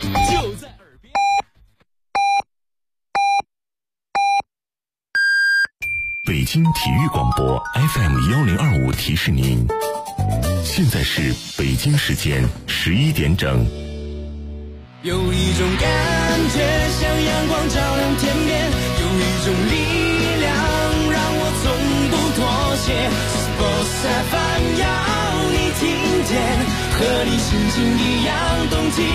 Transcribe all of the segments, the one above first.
就在耳边。 北京体育广播 FM1025提示您，现在是北京时间11点整。 有一种感觉像阳光照亮天边，有一种力量让我从不妥协。Sports FM 要你听见，和你心情一样动起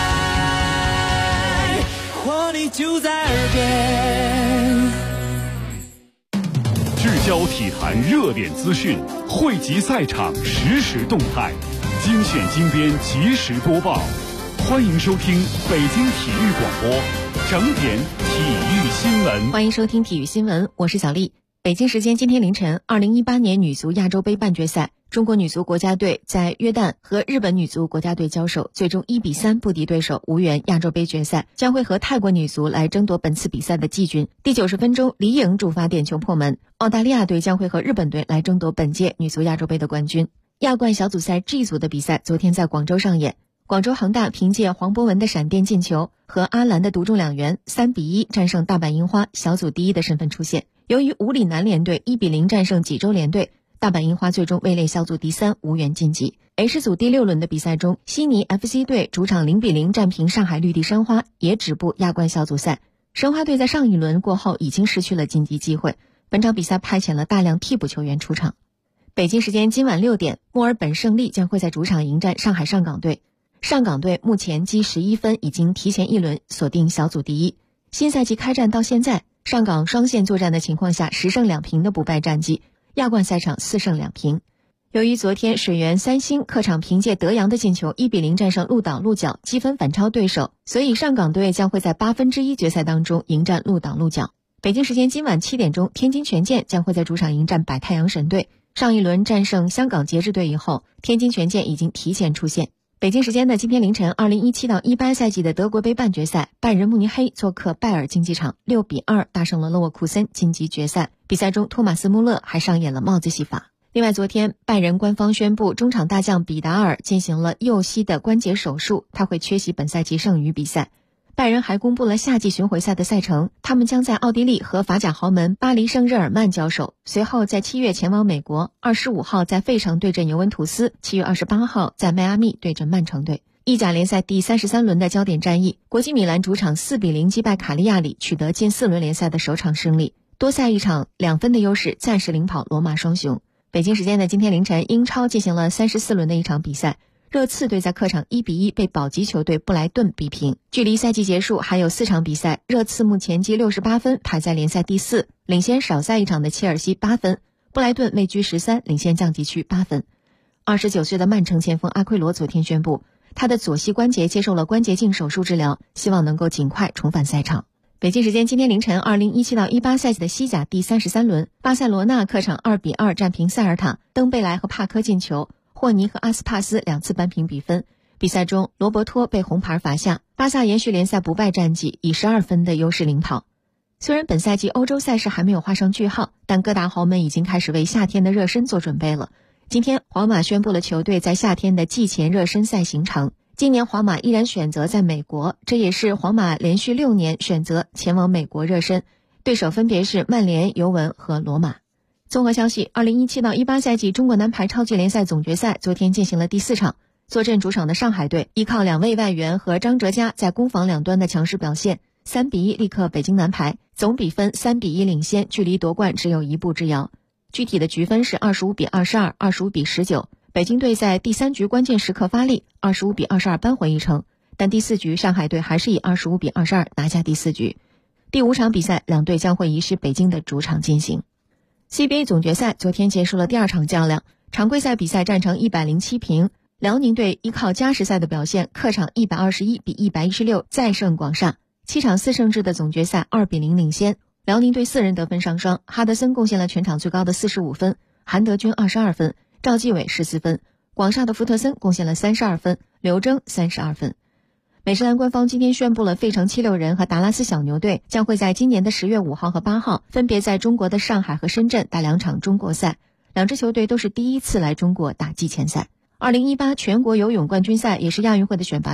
来，活力就在耳边。 聚焦体坛热点资讯，汇集赛场实时动态，精选精编及时播报。欢迎收听北京体育广播整点体育新闻。 欢迎收听体育新闻，我是小丽。北京时间今天凌晨，2018年女足亚洲杯半决赛，中国女足国家队在约旦和日本女足国家队交手，最终1-3不敌对手，无缘亚洲杯决赛，将会和泰国女足来争夺本次比赛的季军。第90分钟，李颖主罚点球破门，澳大利亚队将会和日本队来争夺本届女足亚洲杯的冠军。亚冠小组赛 G 组的比赛昨天在广州上演，广州恒大凭借黄博文的闪电进球和阿兰的独中2元，3-1战胜大阪樱花，小组第一的身份出现。由于五里南联队1-0战胜济州联队，大阪樱花最终位列小组第3，无缘晋级。H 组第6轮的比赛中，悉尼 FC 队主场0-0战平上海绿地申花，也止步亚冠小组赛。申花队在上一轮过后已经失去了晋级机会，本场比赛派遣了大量替补球员出场。北京时间今晚6点，墨尔本胜利将会在主场迎战上海上港队。上港队目前积11分，已经提前一轮锁定小组第一。新赛季开战到现在，上港双线作战的情况下10胜2平的不败战绩，亚冠赛场4胜2平。由于昨天水源三星客场凭借德阳的进球1-0战胜鹿岛鹿角，积分反超对手，所以上港队将会在1/8决赛当中迎战鹿岛鹿角。北京时间今晚7点钟，天津权健将会在主场迎战百太阳神队。上一轮战胜香港节制队以后，天津权健已经提前出线。北京时间的今天凌晨，2017到18赛季的德国杯半决赛，拜仁慕尼黑做客拜耳竞技场6-2大胜了勒沃库森，晋级决赛。比赛中，托马斯·穆勒还上演了帽子戏法。另外，昨天拜仁官方宣布，中场大将比达尔进行了右膝的关节手术，他会缺席本赛季剩余比赛。拜仁还公布了夏季巡回赛的赛程，他们将在奥地利和法甲豪门巴黎圣日耳曼交手，随后在7月前往美国，25号在费城对阵尤文图斯，7月28号在迈阿密对阵曼城队。意甲联赛第33轮的焦点战役，国际米兰主场4-0击败卡利亚里，取得近4轮联赛的首场胜利，多赛一场2分的优势，暂时领跑罗马双雄。北京时间的今天凌晨，英超进行了34轮的一场比赛，热刺队在客场1-1被保级球队布莱顿逼平。距离赛季结束还有4场比赛，热刺目前积68分，排在联赛第4，领先少赛一场的切尔西8分，布莱顿位居13，领先降级区8分。29岁的曼城前锋阿奎罗昨天宣布，他的左膝关节接受了关节镜手术治疗，希望能够尽快重返赛场。北京时间今天凌晨，2017到18赛季的西甲第33轮，巴塞罗那客场2-2战平塞尔塔，登贝莱和帕科进球，霍尼和阿斯帕斯2次扳平比分。比赛中，罗伯托被红牌罚下，巴萨延续联赛不败战绩，以12分的优势领跑。虽然本赛季欧洲赛事还没有画上句号，但各大豪门已经开始为夏天的热身做准备了。今天，皇马宣布了球队在夏天的季前热身赛行程。今年皇马依然选择在美国，这也是皇马连续6年选择前往美国热身，对手分别是曼联、尤文和罗马。综合消息，2017到18赛季中国男排超级联赛总决赛昨天进行了第4场，坐镇主场的上海队依靠2位外援和张哲嘉在攻防两端的强势表现，3-1力克北京男排，总比分3-1领先，距离夺冠只有1步之遥。具体的局分是25-22、25-19。北京队在第3局关键时刻发力，25-22扳回一城，但第4局上海队还是以25-22拿下第4局。第5场比赛，两队将会移师北京的主场进行。CBA 总决赛昨天结束了第2场较量，常规赛比赛战成107平，辽宁队依靠加时赛的表现，客场121-116再胜广厦，7场4胜制的总决赛2-0领先。辽宁队4人得分上双，哈德森贡献了全场最高的45分，韩德君22分，赵继伟14分，广厦的福特森贡献了32分，刘铮32分。美职篮官方今天宣布了费城76人和达拉斯小牛队将会在今年的10月5号和8号分别在中国的上海和深圳打2场中国赛，两支球队都是第一次来中国打季前赛。2018全国游泳冠军赛也是亚运会的选拔赛，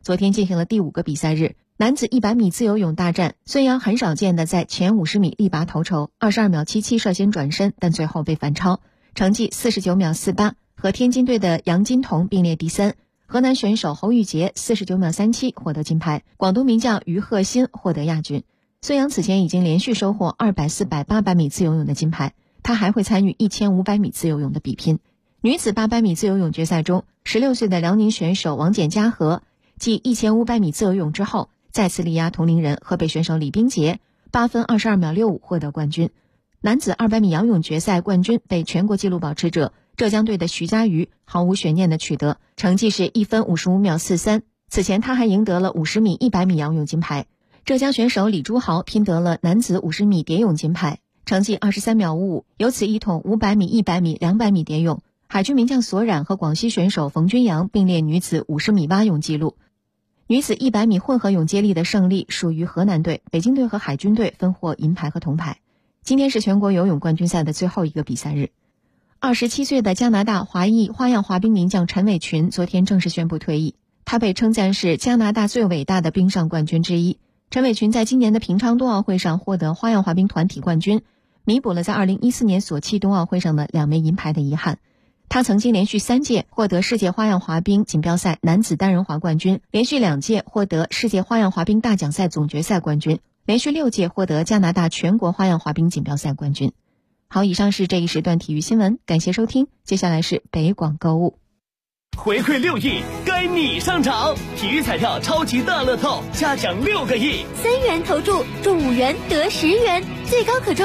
昨天进行了第5个比赛日，男子100米自由泳大战，孙杨很少见的在前50米力拔头筹，22秒77率先转身，但最后被反超，成绩49秒48，和天津队的杨金童并列第3。河南选手侯玉洁49秒37获得金牌，广东名将于鹤新获得亚军。孙杨此前已经连续收获200、400、800米自由泳的金牌，他还会参与1500米自由泳的比拼。女子800米自由泳决赛中，16岁的辽宁选手王简嘉禾继1500米自由泳之后，再次力压同龄人河北选手李冰洁，8分22秒65获得冠军。男子200米仰泳决赛冠军被全国纪录保持者浙江队的徐嘉余毫无悬念地取得，成绩是1分55秒43。此前他还赢得了50米、100米仰泳金牌。浙江选手李朱豪拼得了男子50米蝶泳金牌，成绩23秒55，由此一统500米、100米、200米蝶泳。海军名将索冉和广西选手冯君阳并列女子50米蛙泳纪录。女子100米混合泳接力的胜利属于河南队，北京队和海军队分获银牌和铜牌。今天是全国游泳冠军赛的最后一个比赛日。27岁的加拿大华裔花样滑冰名将陈伟群昨天正式宣布退役，他被称赞是加拿大最伟大的冰上冠军之一。陈伟群在今年的平昌冬奥会上获得花样滑冰团体冠军，弥补了在2014年索契冬奥会上的2枚银牌的遗憾。他曾经连续3届获得世界花样滑冰锦标赛男子单人滑冠军，连续2届获得世界花样滑冰大奖赛总决赛冠军，连续6届获得加拿大全国花样滑冰锦标赛冠军。好，以上是这一时段体育新闻，感谢收听。接下来是北广购物。 回馈6亿，该你上场！体育彩票超级大乐透，嘉奖6个亿 ，3元投注中5元得10元，最高可中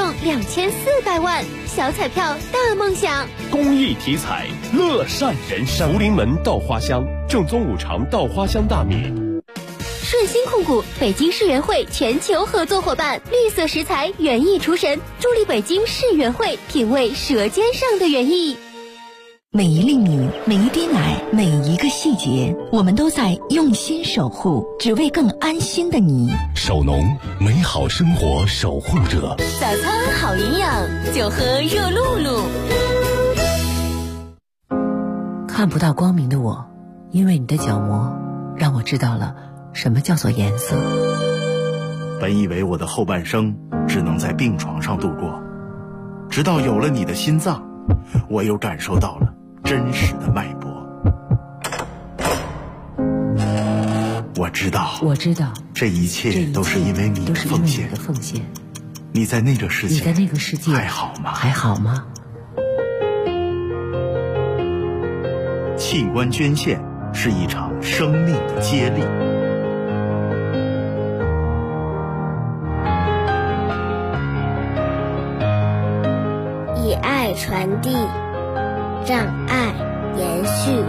2400万，小彩票大梦想。 公益体彩，乐善人生。 福临门稻花香，正宗五常稻花香大米。 顺鑫控股北京世园会全球合作伙伴，绿色食材园艺厨神，助力北京世园会品味舌尖上的园艺。 每一粒米，每一滴奶，每一个细节，我们都在用心守护，只为更安心的你。 守农，美好生活守护者。 早餐好营养，就喝热露露。 看不到光明的我，因为你的角膜，让我知道了什么叫做颜色。 本以为我的后半生只能在病床上度过，直到有了你的心脏，我又感受到了真实的脉搏。我知道，这一切都是因为你的奉献。你在那个世界还好吗？器官捐献是一场生命的接力。 以爱传递，让爱延续。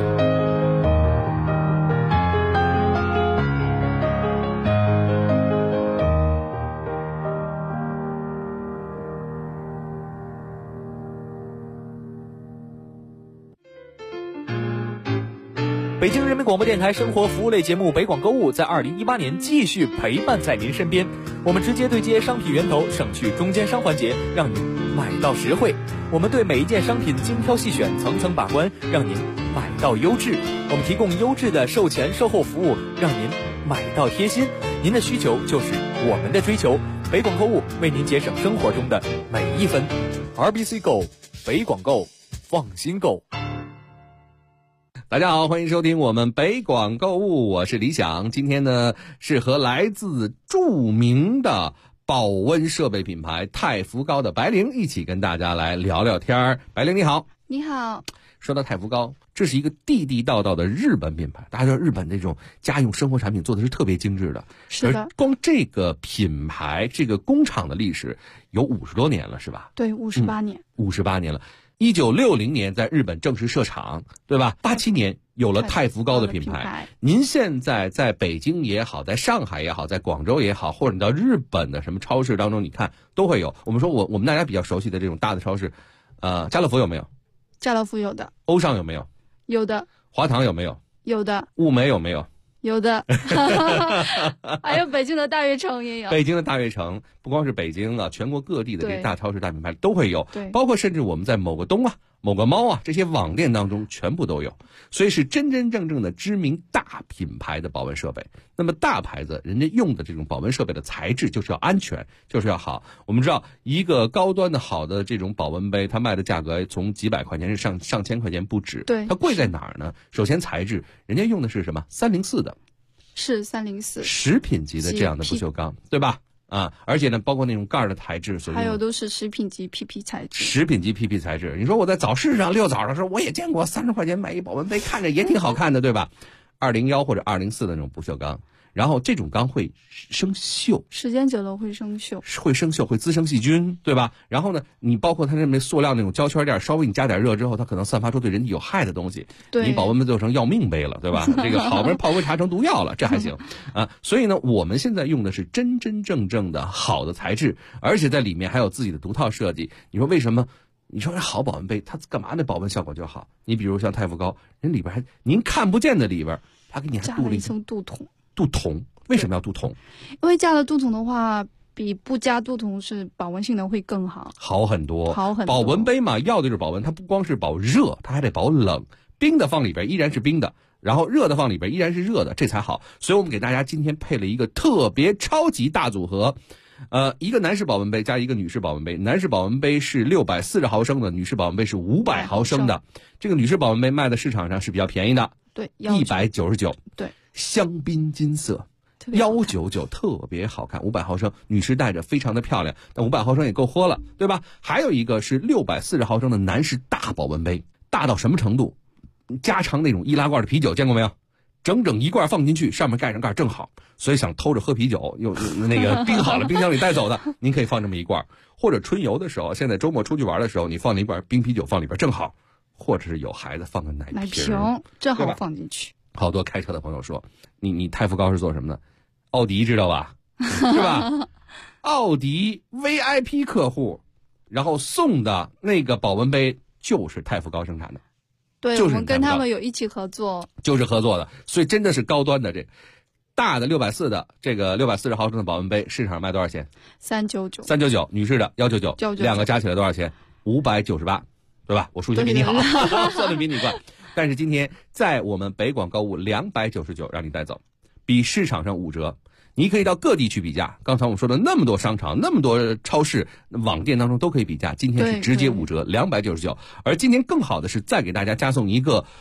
北京人民广播电台生活服务类节目北广购物在2018年继续陪伴在您身边，我们直接对接商品源头，省去中间商环节，让您买到实惠。我们对每一件商品精挑细选，层层把关，让您买到优质。我们提供优质的售前售后服务，让您买到贴心。您的需求就是我们的追求，北广购物为您节省生活中的每一分。RBC Go， 北广购，放心购。 大家好，欢迎收听我们北广购物，我是李想。今天呢是和来自著名的保温设备品牌太福高的白灵一起跟大家来聊聊天儿。白灵你好。 你好。 说到太福高，这是一个地地道道的日本品牌，大家知道日本这种家用生活产品做的是特别精致的。 是的。 光这个品牌这个工厂的历史有50多年了是吧？ 对，58年。 58年了。1960年在日本正式设厂，对吧？87年有了太福高的品牌。您现在在北京也好，在上海也好，在广州也好，或者你到日本的什么超市当中，你看都会有。我们说我们大家比较熟悉的这种大的超市，家乐福有没有？ 家乐福有的。 欧尚有没有？ 有的。 华堂有没有？ 有的。 物美有没有？ 有的。还有北京的大悦城也有。 北京的大悦城不光是北京啊，全国各地的这大超市大品牌都会有。 对。 包括甚至我们在某个东某个猫啊，这些网店当中全部都有，所以是真真正正的知名大品牌的保温设备。那么大牌子人家用的这种保温设备的材质就是要安全，就是要好。我们知道一个高端的好的这种保温杯，它卖的价格从几百块钱是上千块钱不止。 对， 它贵在哪儿呢？首先材质，人家用的是什么304的， 是304 食品级的这样的不锈钢，对吧？啊，而且呢，包括那种盖的材质， 还有都是食品级 PP 材质。 食品级 PP 材质，你说我在早市上遛早的时候，我也见过30块钱买一保温杯，看着也挺好看的，对吧？201或者204的那种不锈钢，然后这种钢会生锈， 时间久了会生锈， 会滋生细菌，对吧？然后呢，你包括它那塑料那种胶圈垫，稍微你加点热之后，它可能散发出对人体有害的东西，你保温杯做成要命杯了，对吧？这个好不容易泡杯茶成毒药了，这还行啊。所以呢，我们现在用的是真真正正的好的材质，而且在里面还有自己的独套设计。你说为什么？你说好保温杯，它干嘛那保温效果就好？你比如像太福高，人里边还您看不见的里边，它给你还加了一层镀铜。 镀铜为什么要镀铜？ 因为加了镀铜的话，比不加镀铜是保温性能会更好， 好很多。保温杯嘛，要的就是保温，它不光是保热，它还得保冷。冰的放里边依然是冰的，然后热的放里边依然是热的，这才好。所以我们给大家今天配了一个特别超级大组合。一个男士保温杯加一个女士保温杯，男士保温杯是640毫升的，女士保温杯是500毫升的。这个女士保温杯卖的市场上是比较便宜的， 对 ，199， 对， 香槟金色，199特别好看，500毫升，女士戴着非常的漂亮，但500毫升也够喝了，对吧？还有一个是640毫升的男士大保温杯，大到什么程度？加长那种易拉罐的啤酒见过没有？整整一罐放进去，上面盖上盖正好。所以想偷着喝啤酒，又那个冰好了，冰箱里带走的，您可以放这么一罐。或者春游的时候，现在周末出去玩的时候，你放一罐冰啤酒放里边正好。或者是有孩子放个奶瓶正好放进去。 好多开车的朋友说，你太福高是做什么的？奥迪知道吧？是吧？奥迪 VIP 客户，然后送的那个保温杯就是太福高生产的。 对，我们跟他们有一起合作， 就是合作的，所以真的是高端的。这大的640的这个640毫升的保温杯，市场卖多少钱？399，女士的199，两个加起来多少钱？598，对吧？我数学比你好，算的比你快。但是今天在我们北广购物299让你带走，比市场上5折。你可以到各地去比价，刚才我们说的那么多商场、那么多超市、网店当中都可以比价，今天是直接5折，299。而今天更好的是再给大家加送一个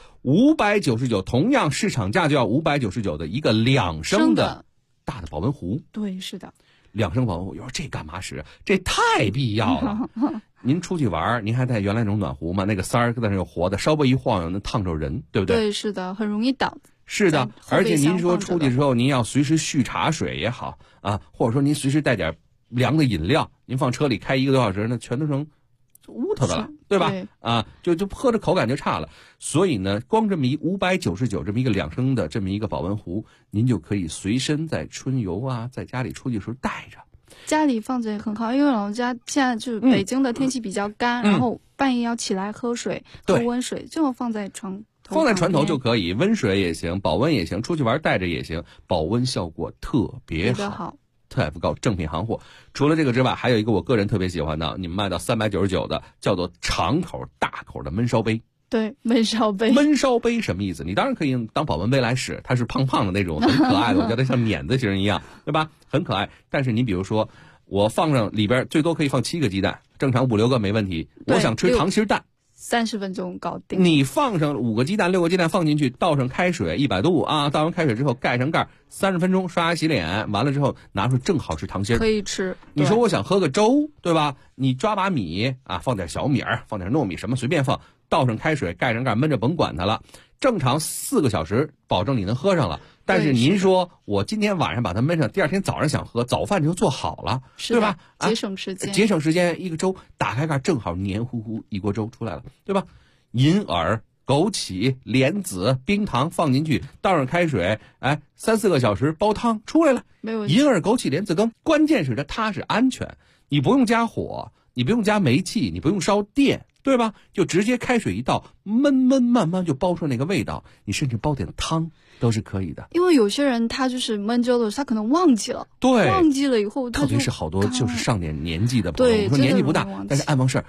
599，同样市场价就要599的一个2升的大的保温壶。 对，是的 ，2升保温壶，有时候这干嘛使？这太必要了。您出去玩，您还带原来那种暖壶吗？那个塞儿在那有活的，稍微一晃悠能烫着人，对不对？ 对，是的，很容易倒。 是的，而且您说出去之后，您要随时续茶水也好啊，或者说您随时带点凉的饮料，您放车里开1个多小时，那全都成乌头的了，对吧？啊，就喝着口感就差了。所以呢，光这么一599这么一个2升的这么一个保温壶，您就可以随身在春游啊，在家里出去的时候带着。 家里放着也很好，因为老人家现在就是北京的天气比较干，然后半夜要起来喝水，喝温水，就放在床头就可以，温水也行，保温也行，出去玩带着也行，保温效果特别好。太福高正品行货。除了这个之外，还有一个我个人特别喜欢的，你们卖到399的，叫做长口大口的焖烧杯。 对，焖烧杯。 焖烧杯什么意思？你当然可以当保温杯来使，它是胖胖的那种，很可爱的，我觉得像碾子型一样，对吧？很可爱。但是你比如说，我放上里边最多可以放7个鸡蛋，正常5、6个没问题。我想吃溏心蛋。 30分钟搞定。 你放上5个鸡蛋、6个鸡蛋放进去，倒上开水100度啊，倒完开水之后盖上盖，30分钟刷牙洗脸，完了之后拿出正好吃溏心， 可以吃。 你说我想喝个粥，对吧？你抓把米啊，放点小米儿，放点糯米，什么随便放，倒上开水盖上盖，焖着甭管它了。正常4个小时，保证你能喝上了。但是您说我今天晚上把它焖上，第二天早上想喝，早饭就做好了，对吧？ 节省时间， 节省时间。一个粥打开盖，正好黏糊糊一锅粥出来了，对吧？银耳、枸杞、莲子、冰糖放进去，倒上开水，3、4个小时煲汤出来了， 没问题。 银耳、枸杞、莲子羹，关键是它是安全，你不用加火，你不用加煤气，你不用烧电，对吧？就直接开水一倒，焖慢慢就煲出那个味道，你甚至煲点汤都是可以的。 因为有些人他就是焖粥的时候，他可能忘记了， 对， 忘记了以后， 特别是好多就是上点年纪的朋友，我说年纪不大，但是爱忘事儿。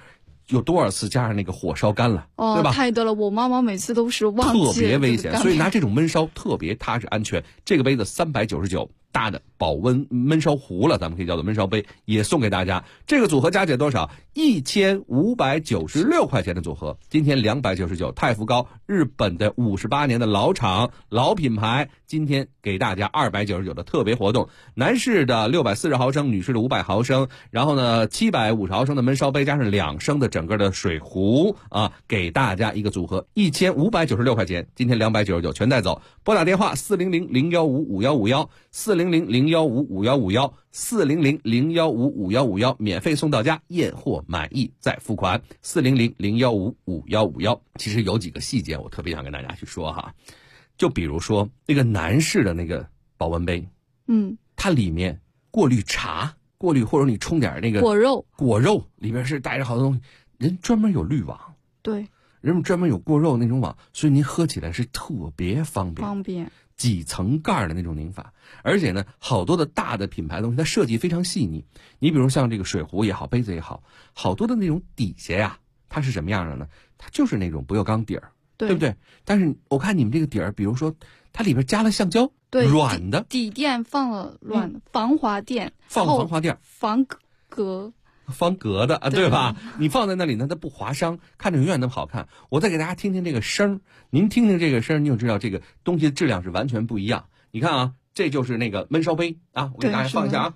有多少次加上那个火烧干了，对吧？ 太多了，我妈妈每次都是忘记了， 特别危险，所以拿这种焖烧特别踏实安全。这个杯子399，大的保温焖烧壶了，咱们可以叫做焖烧杯，也送给大家。这个组合加起来多少？1596块钱的组合，今天299。太福高，日本的58年的老厂老品牌，今天给大家299的特别活动，男士的640毫升，女士的500毫升，然后呢750毫升的焖烧杯加上2升的整个的水壶啊，给大家一个组合1596块钱，今天299全带走。拨打电话400-015-5151，400-015-5151，400-015-5151，免费送到家，验货满意再付款。400-015-5151。其实有几个细节我特别想跟大家去说哈，就比如说那个男士的那个保温杯，它里面过滤茶，过滤或者你冲点那个果肉里面是带着好多东西，人专门有滤网， 对， 人们专门有过肉那种网，所以您喝起来是特别方便。几层盖的那种拧法，而且呢，好多的大的品牌的东西，它设计非常细腻。你比如像这个水壶也好，杯子也好，好多的那种底下呀，它是什么样的呢？它就是那种不锈钢底儿，对不对？但是我看你们这个底儿，比如说它里边加了橡胶， 对， 软的底垫放了软的防滑垫， 放防滑垫， 方格的啊，对吧？你放在那里呢，它不划伤，看着永远那么好看。我再给大家听听这个声，您听听这个声，你就知道这个东西的质量是完全不一样。你看啊，这就是那个焖烧杯啊，我给大家放一下啊，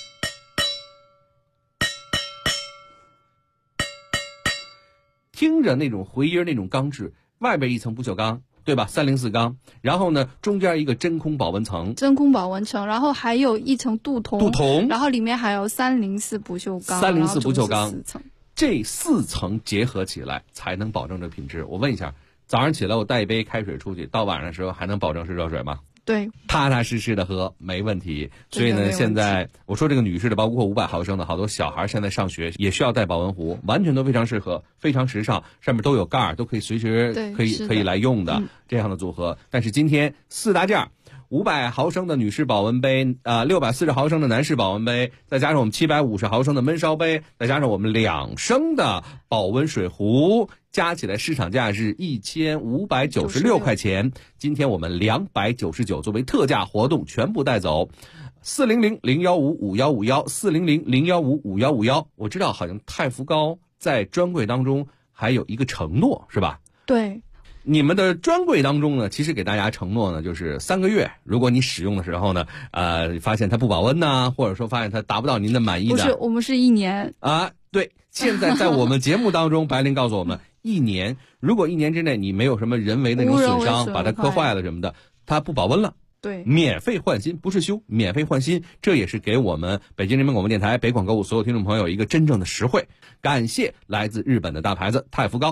听着那种回音，那种钢质，外边一层不锈钢，对吧？304钢，然后呢，中间一个真空保温层， 然后还有一层镀铜，然后里面还有304不锈钢 ，304不锈钢，这4层结合起来才能保证这品质。我问一下，早上起来我带一杯开水出去，到晚上的时候还能保证是热水吗？ 对， 踏踏实实的喝没问题。所以呢，现在我说这个女士的，包括500毫升的，好多小孩现在上学也需要带保温壶，完全都非常适合，非常时尚，上面都有盖儿，都可以随时可以来用的这样的组合。但是今天4大件，500毫升的女士保温杯，640毫升的男士保温杯，再加上我们750毫升的焖烧杯，再加上我们2升的保温水壶，加起来市场价是1596块钱。今天我们299作为特价活动全部带走。400-015-5151，400-015-5151。我知道好像太福高在专柜当中还有一个承诺，是吧？ 对。 你们的专柜当中呢，其实给大家承诺呢，就是3个月。如果你使用的时候呢，发现它不保温呐，或者说发现它达不到您的满意的， 不是，我们是1年啊。对，现在在我们节目当中，白灵告诉我们，1年，如果1年之内你没有什么人为那种损伤，把它磕坏了什么的，它不保温了。 对， 免费换新，不是修，免费换新，这也是给我们北京人民广播电台北广购物所有听众朋友一个真正的实惠。感谢来自日本的大牌子太福高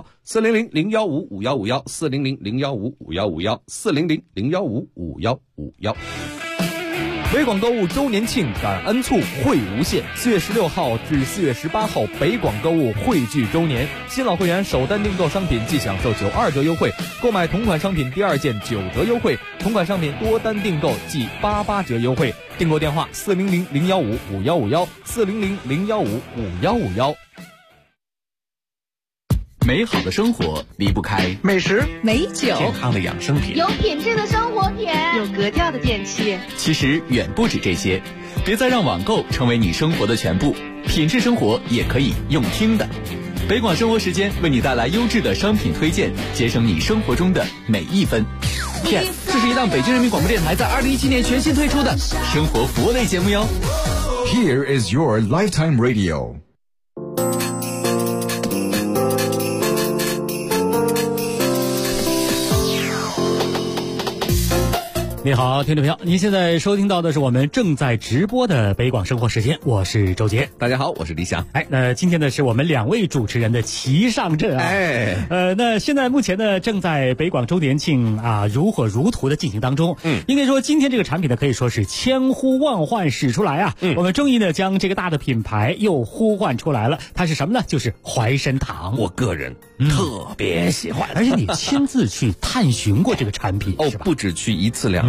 ，400-015-5151，400-015-5151，400-015-5151。 北广购物周年庆感恩促惠无限，4月16号至4月18号，北广购物汇聚周年，新老会员首单订购商品即享受92折优惠，购买同款商品第2件9折优惠，同款商品多单订购即88折优惠。订购电话400-015-5151，400-015-5151。 美好的生活离不开美食、 美酒、 健康的养生品， 有品质的生活品， 有格调的电器。 其实远不止这些，别再让网购成为你生活的全部，品质生活也可以用听的。北广生活时间为你带来优质的商品推荐，节省你生活中的每一分。 这是一档北京人民广播电台在2017年全新推出的生活服务类节目哟。 Here is your lifetime radio。 你好，听众朋友，您现在收听到的是我们正在直播的北广生活时间，我是周杰。 大家好，我是李想。 那今天呢是我们2位主持人的齐上阵啊。那现在目前呢正在北广周年庆啊如火如荼的进行当中。应该说今天这个产品呢可以说是千呼万唤始出来啊。我们终于呢将这个大的品牌又呼唤出来了，它是什么呢？就是怀参堂。 我个人特别喜欢， 而且你亲自去探寻过这个产品， 不止去1次2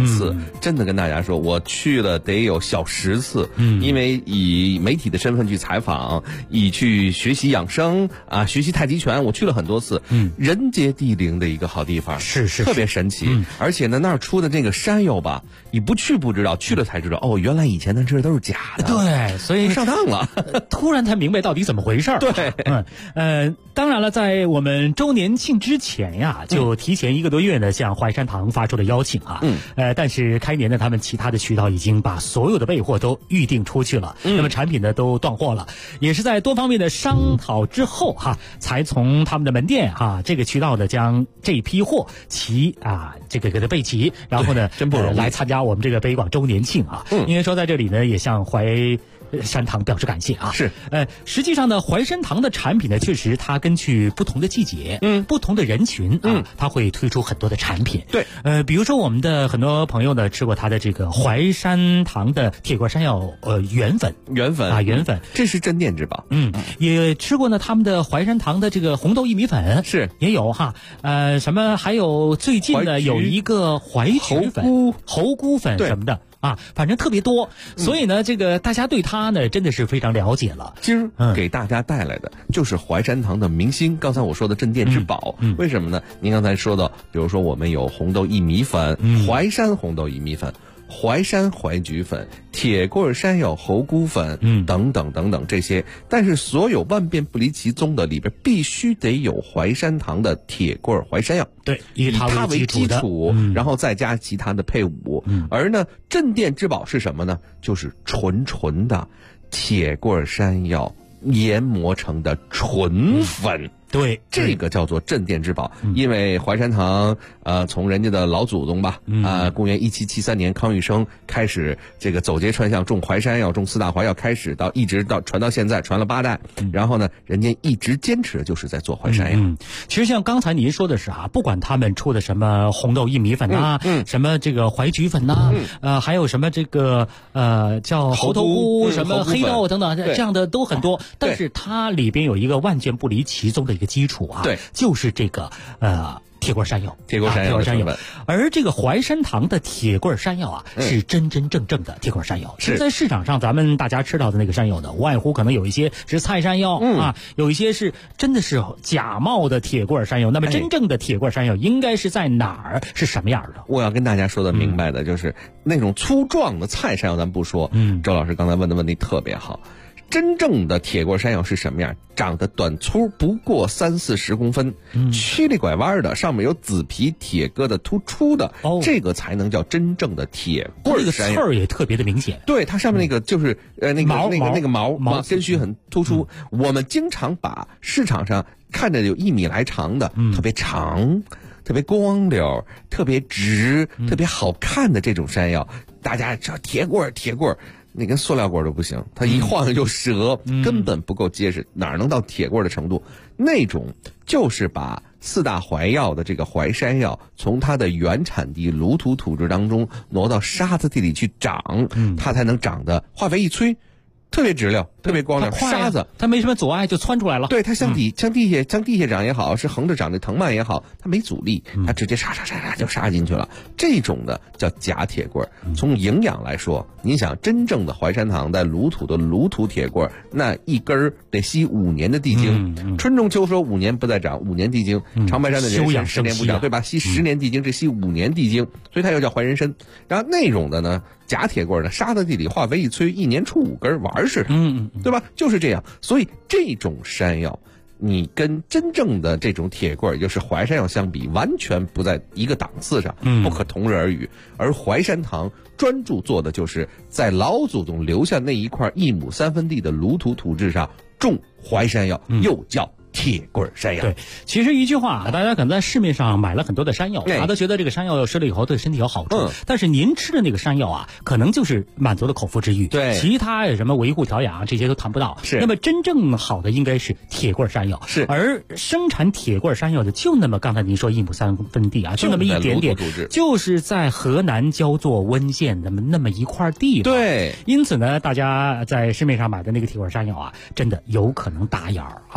次，真的跟大家说，我去了得有小10次，因为以媒体的身份去采访，以去学习养生啊，学习太极拳，我去了很多次，人杰地灵的一个好地方， 是特别神奇，而且呢，那儿出的这个山药吧，你不去不知道，去了才知道，哦，原来以前咱吃的都是假的， 对，所以上当了， 突然才明白到底怎么回事儿。 对， 当然了，在我们周年庆之前呀，就提前1个多月呢，向淮山堂发出了邀请啊。但是开年呢，他们其他的渠道已经把所有的备货都预定出去了，那么产品呢都断货了，也是在多方面的商讨之后才从他们的门店这个渠道呢将这批货这个给它备齐，然后呢真不容易来参加我们这个北广周年庆应该说在这里呢也向淮山堂表示感谢是， 实际上呢，淮山堂的产品呢，确实它根据不同的季节，不同的人群它会推出很多的产品。 对， 比如说我们的很多朋友呢吃过它的这个淮山堂的铁棍山药圆粉， 圆粉，这是镇店之宝。 也吃过呢他们的淮山堂的这个红豆薏米粉， 是也有什么还有最近呢有一个淮菊粉、猴菇粉什么的。反正特别多，所以呢，这个大家对它呢真的是非常了解了。 今儿给大家带来的就是淮山堂的明星，刚才我说的镇店之宝。为什么呢？您刚才说到，比如说我们有红豆薏米粉、淮山红豆薏米粉、淮山淮菊粉、铁棍山药猴菇粉，等等等等这些，但是所有万变不离其宗的里边，必须得有淮山堂的铁棍淮山药。 对， 以它为基础，然后再加其他的配伍。而呢，镇店之宝是什么呢？就是纯的铁棍山药研磨成的纯粉。 对， 这个叫做镇店之宝，因为淮山堂从人家的老祖宗吧，公元1773年康裕生开始这个走街串巷种淮山药，种4大淮药，开始一直到传到现在，传了8代，然后呢，人家一直坚持的就是在做淮山药。 其实像刚才您说的是不管他们出的什么红豆薏米粉什么这个淮菊粉还有什么这个叫猴头菇、什么黑豆等等这样的都很多，但是它里边有一个万变不离其宗的一个基础对， 就是这个铁棍山药， 铁棍山药， 而这个淮山堂的铁棍山药是真真正正的铁棍山药。 是在市场上咱们大家吃到的那个山药呢，无外乎可能有一些是菜山药有一些是真的是假冒的铁棍山药。那么真正的铁棍山药应该是在哪儿？是什么样的？ 我要跟大家说的明白的就是那种粗壮的菜山药咱不说，周老师刚才问的问题特别好。真正的铁棍山药是什么样？长得短粗，不过30-40公分，曲里拐弯的，上面有紫皮铁疙瘩突出的，这个才能叫真正的铁棍山药。 这个刺儿也特别的明显。 对，它上面那个就是那个毛根须很突出。我们经常把市场上看着有1米来长的，特别长、特别光溜、特别直、特别好看的这种山药，大家知道铁棍。那跟塑料棍都不行，它一晃就折，根本不够结实，哪能到铁棍的程度？那种就是把4大淮药的这个淮山药从它的原产地鲁土土质当中挪到沙子地里去长，它才能长得化肥一催，特别直溜，特别光亮，沙子它没什么阻碍就窜出来了。 对，它像地下长也好，是横着长的藤蔓也好，它没阻力，它直接沙就沙进去了。这种的叫假铁棍。从营养来说，您想真正的淮山堂在鲁土的鲁土铁棍，那一根得吸5年的地精，春种秋收5年不再长，5年地精。长白山的人10年不长，对吧？吸10年地精，这吸5年地精，所以它又叫淮人参。然后那种的呢，假铁棍呢，沙在地里化肥一催，1年出5根，玩似的，对吧？就是这样。所以这种山药，你跟真正的这种铁棍，也就是淮山药相比，完全不在一个档次上，不可同日而语。而淮山堂专注做的就是在老祖宗留下那一块1亩3分地的鲁土土质上种淮山药，又叫铁棍山药。 对，其实一句话，大家可能在市面上买了很多的山药，都觉得这个山药吃了以后对身体有好处，但是您吃的那个山药可能就是满足了口腹之欲， 对， 其他什么维护调养这些都谈不到。 是， 那么真正好的应该是铁棍山药， 是， 而生产铁棍山药的就那么刚才您说1亩3分地就那么一点点，就是在河南焦作温县那么一块地方。 对， 因此呢，大家在市面上买的那个铁棍山药真的有可能打眼儿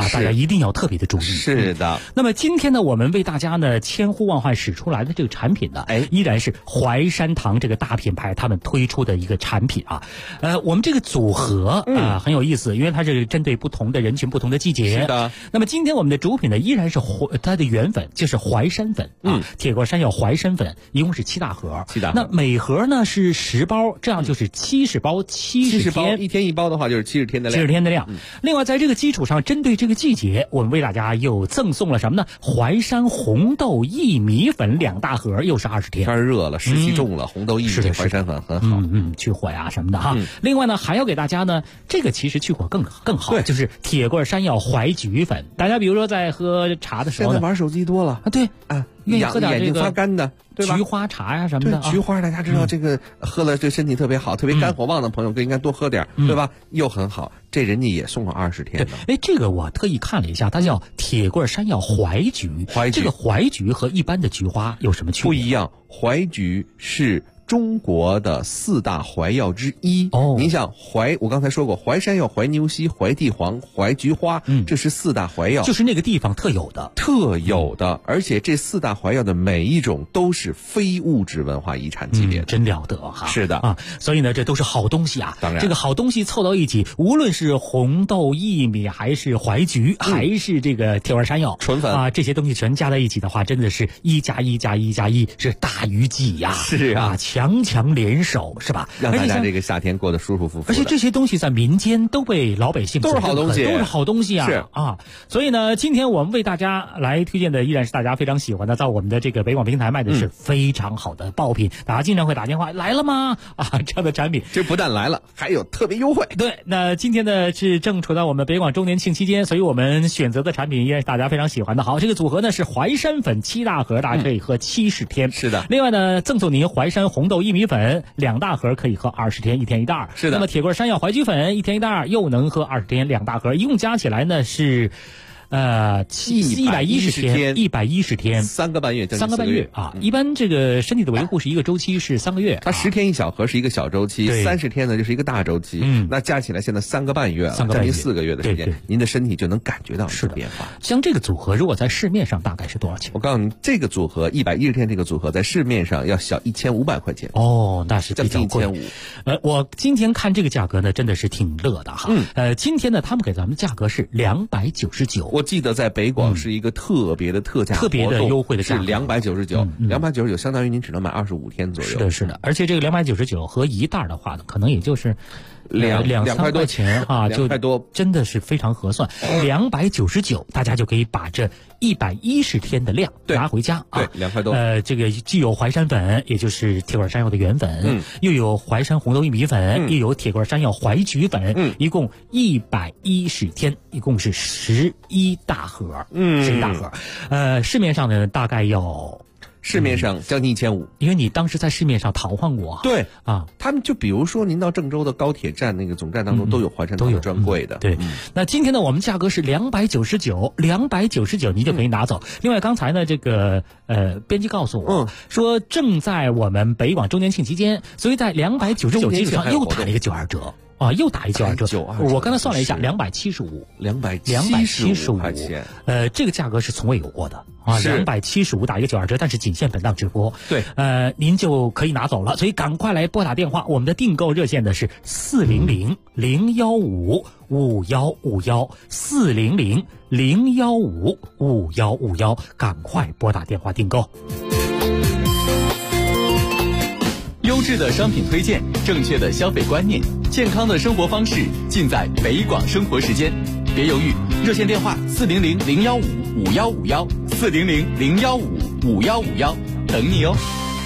啊，大家一定要特别的注意。 是的。 那么今天呢，我们为大家呢千呼万唤使出来的这个产品呢，依然是淮山堂这个大品牌他们推出的一个产品啊。我们这个组合很有意思，因为它是针对不同的人群、不同的季节。 是的。 那么今天我们的主品呢，依然是它的原粉，就是淮山粉啊，铁罐山药淮山粉，一共是7大盒。那每盒呢是10包，这样就是70包，70天， 一天1包的话就是70天的量。 70天的量。另外，在这个基础上，针对这个季节，我们为大家又赠送了什么呢？淮山红豆薏米粉2大盒，又是20天。 天热了，湿气重了，红豆薏米淮山粉很好， 去火呀什么的哈。另外呢，还要给大家呢，这个其实去火更好，就是铁罐山药淮菊粉。大家比如说在喝茶的时候， 现在玩手机多了啊，对啊，愿意喝点眼睛发干的，对吧？ 菊花茶呀什么的。 对，菊花大家知道这个喝了对身体特别好，特别肝火旺的朋友更应该多喝点，对吧？又很好，这人家也送了20天的。 哎，这个我特意看了一下，它叫铁罐山药淮菊。这个淮菊和一般的菊花有什么区别？ 不一样，淮菊是中国的4大淮药之一。您像我刚才说过，淮山药、淮牛膝、淮地黄、淮菊花，这是4大淮药， 就是那个地方特有的。 而且这4大淮药的每一种都是非物质文化遗产级别的， 真了得哈。 是的啊，所以呢，这都是好东西啊。 当然， 这个好东西凑到一起，无论是红豆薏米，还是淮菊，还是这个铁罐山药纯粉啊，这些东西全加在一起的话，真的是1+1+1+1是大于几呀。 是啊， 强联手是吧？ 让大家这个夏天过得舒舒服服的。 而且这些东西在民间都被老百姓都是好东西， 都是好东西啊！ 是啊，所以呢，今天我们为大家来推荐的依然是大家非常喜欢的，在我们的这个北广平台卖的是非常好的爆品，大家经常会打电话来了吗？啊，这样的产品， 这不但来了，还有特别优惠。 对，那今天呢是正处在我们北广周年庆期间，所以我们选择的产品依然是大家非常喜欢的。好，这个组合呢是淮山粉7大盒，大家可以喝70天。 是的。 另外呢，赠送您淮山红豆薏米粉2大盒，可以喝20天，1天1袋。 是的。 那么铁罐山药淮菊粉1天1袋，又能喝20天2大盒，一共加起来呢是110天，110天 ，3个半月 ，3个半月啊！一般这个身体的维护是一个周期是3个月， 它10天一小盒是一个小周期，30天呢就是一个大周期。那加起来现在3个半月了，将近4个月的时间，您的身体就能感觉到这个变化。 像这个组合如果在市面上大概是多少钱？ 我告诉你，这个组合110天这个组合在市面上要小1500块钱。 哦，那是比较贵。 1500。 我今天看这个价格呢，真的是挺乐的哈。今天呢，他们给咱们价格是299。 我记得在北广是一个特别的特价活动， 特别的优惠的价格， 是299，299相当于您只能买25天左右。 是的，而且这个299和一袋的话呢，可能也就是2-3块钱啊，就多，真的是非常合算。299，大家就可以把这110天的量拿回家啊。 对，2块多。 这个既有淮山粉，也就是铁罐山药的原粉，又有淮山红豆薏米粉，又有铁罐山药淮菊粉，一共110天，一共是11大盒，11大盒。市面上呢大概要。 市面上将近1500， 因为你当时在市面上淘换过。 对啊， 他们就比如说您到郑州的高铁站那个总站当中都有淮山堂的专柜的。 对，那今天呢我们价格是299，299您就可以拿走。另外刚才呢这个编辑告诉我说正在我们北广周年庆期间，所以在299基础上又打了一个92折。啊，又打一92折，我刚才算了一下，275 块钱， 这个价格是从未有过的啊，275打一个92折，但是仅限本档直播， 对， 您就可以拿走了，所以赶快来拨打电话，我们的订购热线的是400-015-5151，400-015-5151，赶快拨打电话订购。 优质的商品推荐，正确的消费观念，健康的生活方式，尽在北广生活时间。别犹豫，热线电话400-015-5151，400-015-5151，等你哦。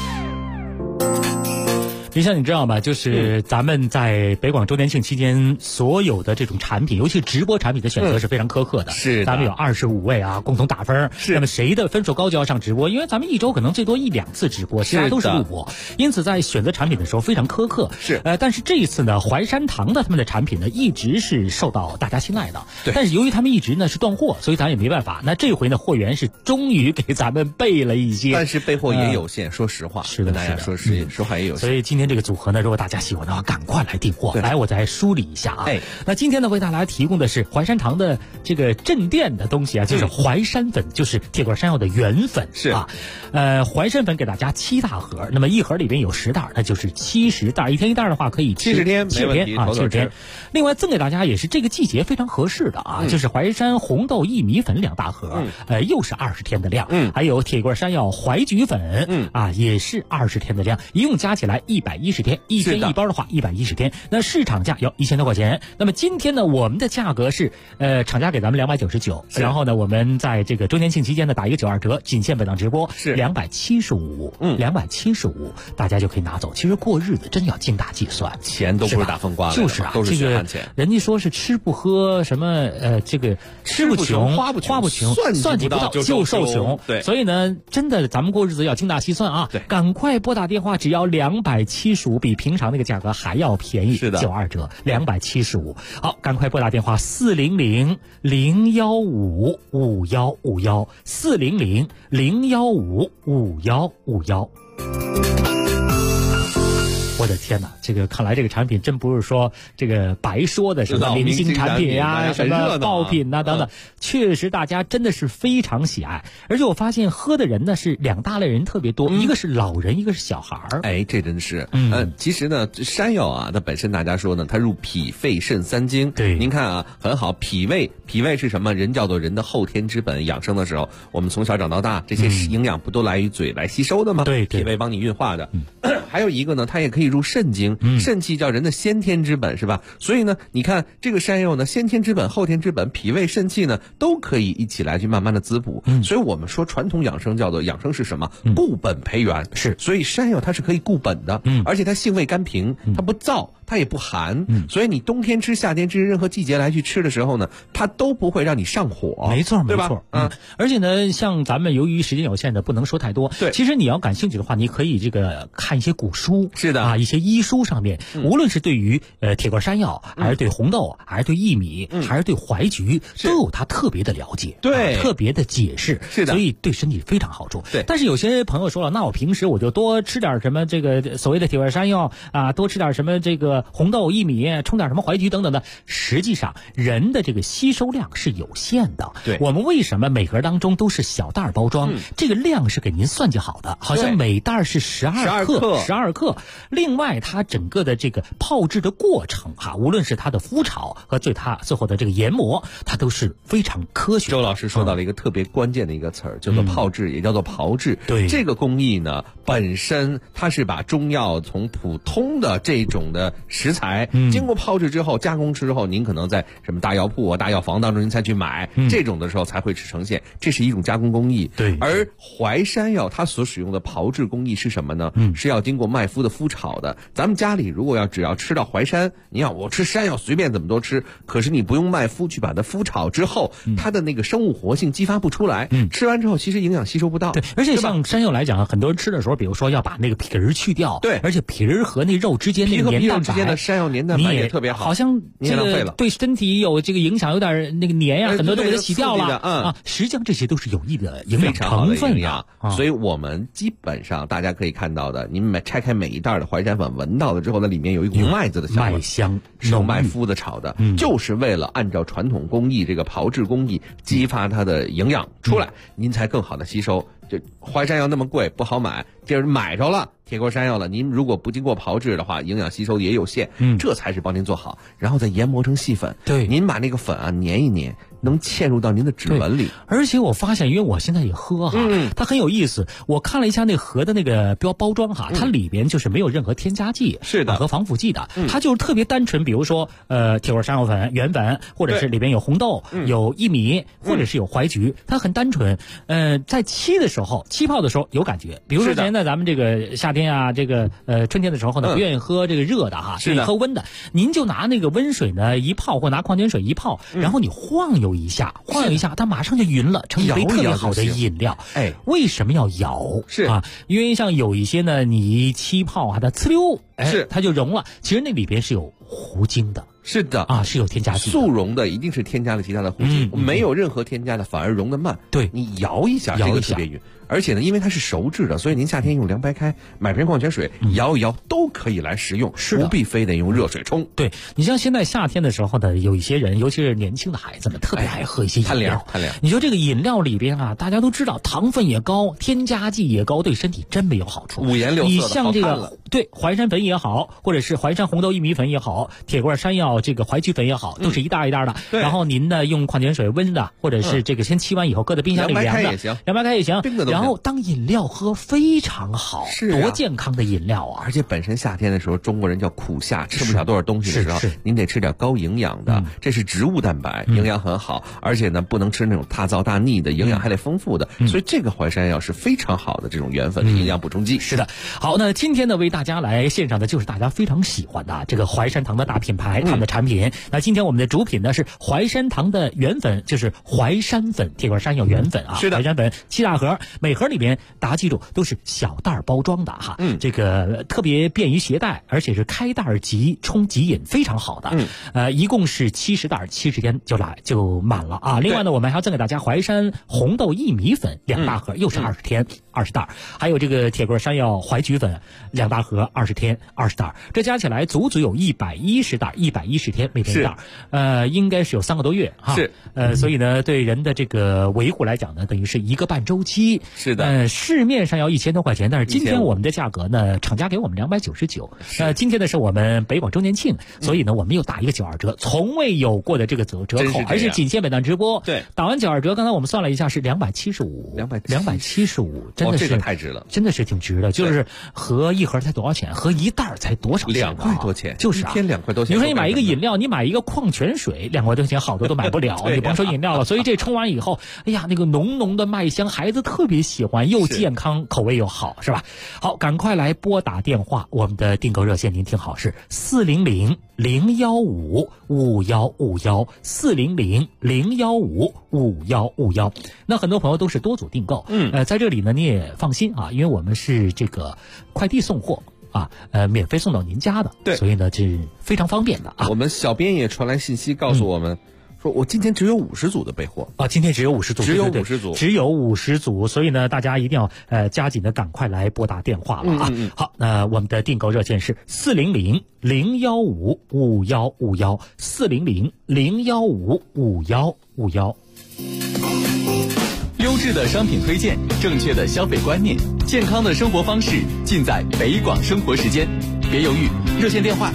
林湘，你知道吗？就是咱们在北广周年庆期间，所有的这种产品，尤其直播产品的选择是非常苛刻的。 是， 咱们有25位啊，共同打分。 是， 那么谁的分数高就要上直播，因为咱们一周可能最多1-2次直播，其他都是录播。因此在选择产品的时候非常苛刻。 是， 但是这一次呢，淮山堂的他们的产品呢，一直是受到大家青睐的。 对。 但是由于他们一直呢是断货，所以咱也没办法。那这回呢，货源是终于给咱们备了一些， 但是备货也有限，说实话， 是的， 跟大家说实话也有限。 所以今天天这个组合呢，如果大家喜欢的话，赶快来订货。来，我再梳理一下啊。那今天呢，为大家提供的是淮山堂的这个镇店的东西啊，就是淮山粉，就是铁棍山药的原粉是啊。淮山粉给大家7大盒，那么一盒里边有10袋，那就是70袋，一天1袋的话可以吃 70天，没问题啊 ，70天。另外赠给大家也是这个季节非常合适的啊，就是淮山红豆薏米粉2大盒，又是20天的量，还有铁棍山药淮菊粉，也是20天的量，一共加起来110天，一天1包的话110天，那市场价要1000多块钱。那么今天呢，我们的价格是厂家给咱们299，然后呢，我们在这个周年庆期间呢打一个92折，仅限本档直播是275，275，大家就可以拿走。其实过日子真要精打细算， 钱都不是打风刮的， 就是啊， 都是血汗钱。人家说是吃不喝什么这个吃不穷花不穷，算计不到就受穷。对，所以呢，真的咱们过日子要精打细算啊！对，赶快拨打电话，只要275，比平常那个价格还要便宜，是的，92折，275。好，赶快拨打电话400-015-5151，400-015-5151。我的天哪，这个看来这个产品真不是说这个白说的什么明星产品呀、什么爆品呐等等，确实大家真的是非常喜爱。而且我发现喝的人呢是2大类人特别多，一个是老人，一个是小孩儿。 哎，这真是。其实呢，山药啊，它本身大家说呢，它入脾肺肾3经。对，您看啊，很好，脾胃是什么？人叫做人的后天之本。养生的时候，我们从小长到大，这些营养不都来于嘴来吸收的吗？对，脾胃帮你运化的。还有一个呢，它也可以入肾经，肾气叫人的先天之本，是吧？所以呢，你看这个山药呢，先天之本、后天之本、脾胃、肾气呢，都可以一起来去慢慢的滋补。所以我们说传统养生叫做养生是什么？固本培元。是，所以山药它是可以固本的，而且它性味甘平，它不燥，它也不寒，所以你冬天吃、夏天吃，任何季节来去吃的时候呢，它都不会让你上火。 没错， 对吧？ 没错。而且呢，像咱们由于时间有限的，不能说太多。对，其实你要感兴趣的话，你可以这个看一些古书，是的啊，一些医书上面，无论是对于铁棍山药，还是对红豆，还是对薏米，还是对淮菊，都有它特别的了解，对，特别的解释，是的，所以对身体非常好处。对，但是有些朋友说了，那我平时我就多吃点什么这个所谓的铁棍山药啊，多吃点什么这个红豆、薏米，冲点什么淮菊等等的。实际上，人的这个吸收量是有限的。对，我们为什么每盒当中都是小袋包装？这个量是给您算计好的，好像每袋是12克。另外，它整个的这个泡制的过程哈，无论是它的麸炒和最后的这个研磨，它都是非常科学。 周老师说到了一个特别关键的一个词儿，叫做泡制，也叫做炮制。对，这个工艺呢，本身它是把中药从普通的这种的食材，经过泡制之后、加工之后，您可能在什么大药铺啊、大药房当中您才去买，这种的时候才会呈现，这是一种加工工艺。对，而淮山药它所使用的炮制工艺是什么呢？是要经过麦麸的麸炒的。咱们家里如果只要吃到淮山，你要我吃山药随便怎么多吃，可是你不用麦麸去把它麸炒之后，它的那个生物活性激发不出来，吃完之后其实营养吸收不到。对， 而且像山药来讲，很多人吃的时候，比如说要把那个皮儿去掉，对，而且皮儿和那肉之间那个黏蛋白， 之间的山药黏蛋白也特别好， 好像这个对身体有这个影响，有点那个黏呀，很多都给它洗掉了啊。实际上这些都是有益的营养成分呀，所以我们基本上大家可以看到的，您拆开每一袋的淮山粉，闻到了之后，那里面有一股麦子的香味， 麦香， 是用麦麸的炒的，就是为了按照传统工艺这个炮制工艺激发它的营养出来，您才更好的吸收。这淮山药那么贵不好买，就是买着了铁棍山药了，您如果不经过炮制的话，营养吸收也有限，这才是帮您做好，然后再研磨成细粉。对，您把那个粉啊碾一碾，能嵌入到您的指纹里。 而且我发现，因为我现在也喝哈，它很有意思。我看了一下那盒的那个包装哈，它里边就是没有任何添加剂，是的，和防腐剂的，它就是特别单纯。比如说铁棍山药粉原粉，或者是里边有红豆、有薏米，或者是有淮菊，它很单纯。在气泡的时候有感觉。比如说现在咱们这个夏天啊，这个春天的时候呢，不愿意喝这个热的哈，愿意喝温的，您就拿那个温水呢一泡，或拿矿泉水一泡，然后你晃悠一下，它马上就匀了，成一杯特别好的饮料。哎，为什么要摇？是啊，因为像有一些呢，你气泡啊，它呲溜，它就溶了。其实那里边是有糊精的。 是的啊，是有添加剂的。 速溶的一定是添加了其他的糊剂，没有任何添加的反而溶得慢。 对， 你摇一下，这个特别匀。而且呢，因为它是熟制的，所以您夏天用凉白开、买瓶矿泉水摇一摇都可以来食用，不必非得用热水冲。 对，你像现在夏天的时候呢，有一些人，尤其是年轻的孩子们，特别爱喝一些饮料。 贪凉。 你说这个饮料里边啊，大家都知道糖分也高，添加剂也高，对身体真没有好处。 五颜六色的， 你像这个对淮山粉也好，或者是淮山红豆薏米粉也好，铁罐山药这个淮曲粉也好，都是一袋一袋的。然后您呢用矿泉水温的，或者是这个先沏完以后搁在冰箱里凉的，凉白开也行。然后当饮料喝非常好，多健康的饮料啊！ 而且本身夏天的时候，中国人叫苦夏，吃不了多少东西的时候，您得吃点高营养的，这是植物蛋白，营养很好。而且呢，不能吃那种大燥大腻的，营养还得丰富的。所以这个淮山药是非常好的这种原粉的营养补充剂。 是的，好，那今天呢，为大家来献上的就是大家非常喜欢的这个淮山堂的大品牌，他们的产品。那今天我们的主品呢是淮山堂的原粉，就是淮山粉，铁罐山药原粉啊， 是的， 淮山粉7大盒，每盒里边大家记住都是小袋包装的哈，这个特别便于携带，而且是开袋即冲即饮，非常好的。一共是70袋，70天就满了啊。另外呢，我们还要赠给大家淮山红豆薏米粉2大盒，又是20天20袋，还有这个铁棍山药淮曲粉2大盒，20天20袋，这加起来足足有110袋，110天每天一袋，应该是有3个多月哈。 是， 所以呢，对人的这个维护来讲呢，等于是1个半周期。 是的， 市面上要1000多块钱，但是今天我们的价格呢，厂家给我们299。今天呢是我们北广周年庆，所以呢我们又打一个92折，从未有过的这个折扣，而且仅限本档直播。 对， 打完92折，刚才我们算了一下是275，真的是、 这个太值了， 真的是挺值的。就是合一盒才多少钱？合一袋才多少钱？ 2块多钱， 就是一天2块多钱。 比如说你买一个饮料，你买一个矿泉水，2块多钱，好多都买不了。你甭说饮料了，所以这冲完以后，哎呀，那个浓浓的麦香，孩子特别喜欢，又健康，口味又好，是吧？好，赶快来拨打电话，我们的订购热线您听好，是400-015-5151，400-015-5151。那很多朋友都是多组订购，在这里呢你也放心啊，因为我们是这个快递送货啊，免费送到您家的，对，所以呢是非常方便的啊。 我们小编也传来信息告诉我们。我今天只有50组的备货啊！今天只有50组， 只有50组， 只有50组，所以呢，大家一定要加紧的赶快来拨打电话了啊！好，我们的订购热线是400-015-5151，400-015-5151。 优质的商品推荐，正确的消费观念，健康的生活方式，尽在北广生活时间。别犹豫，热线电话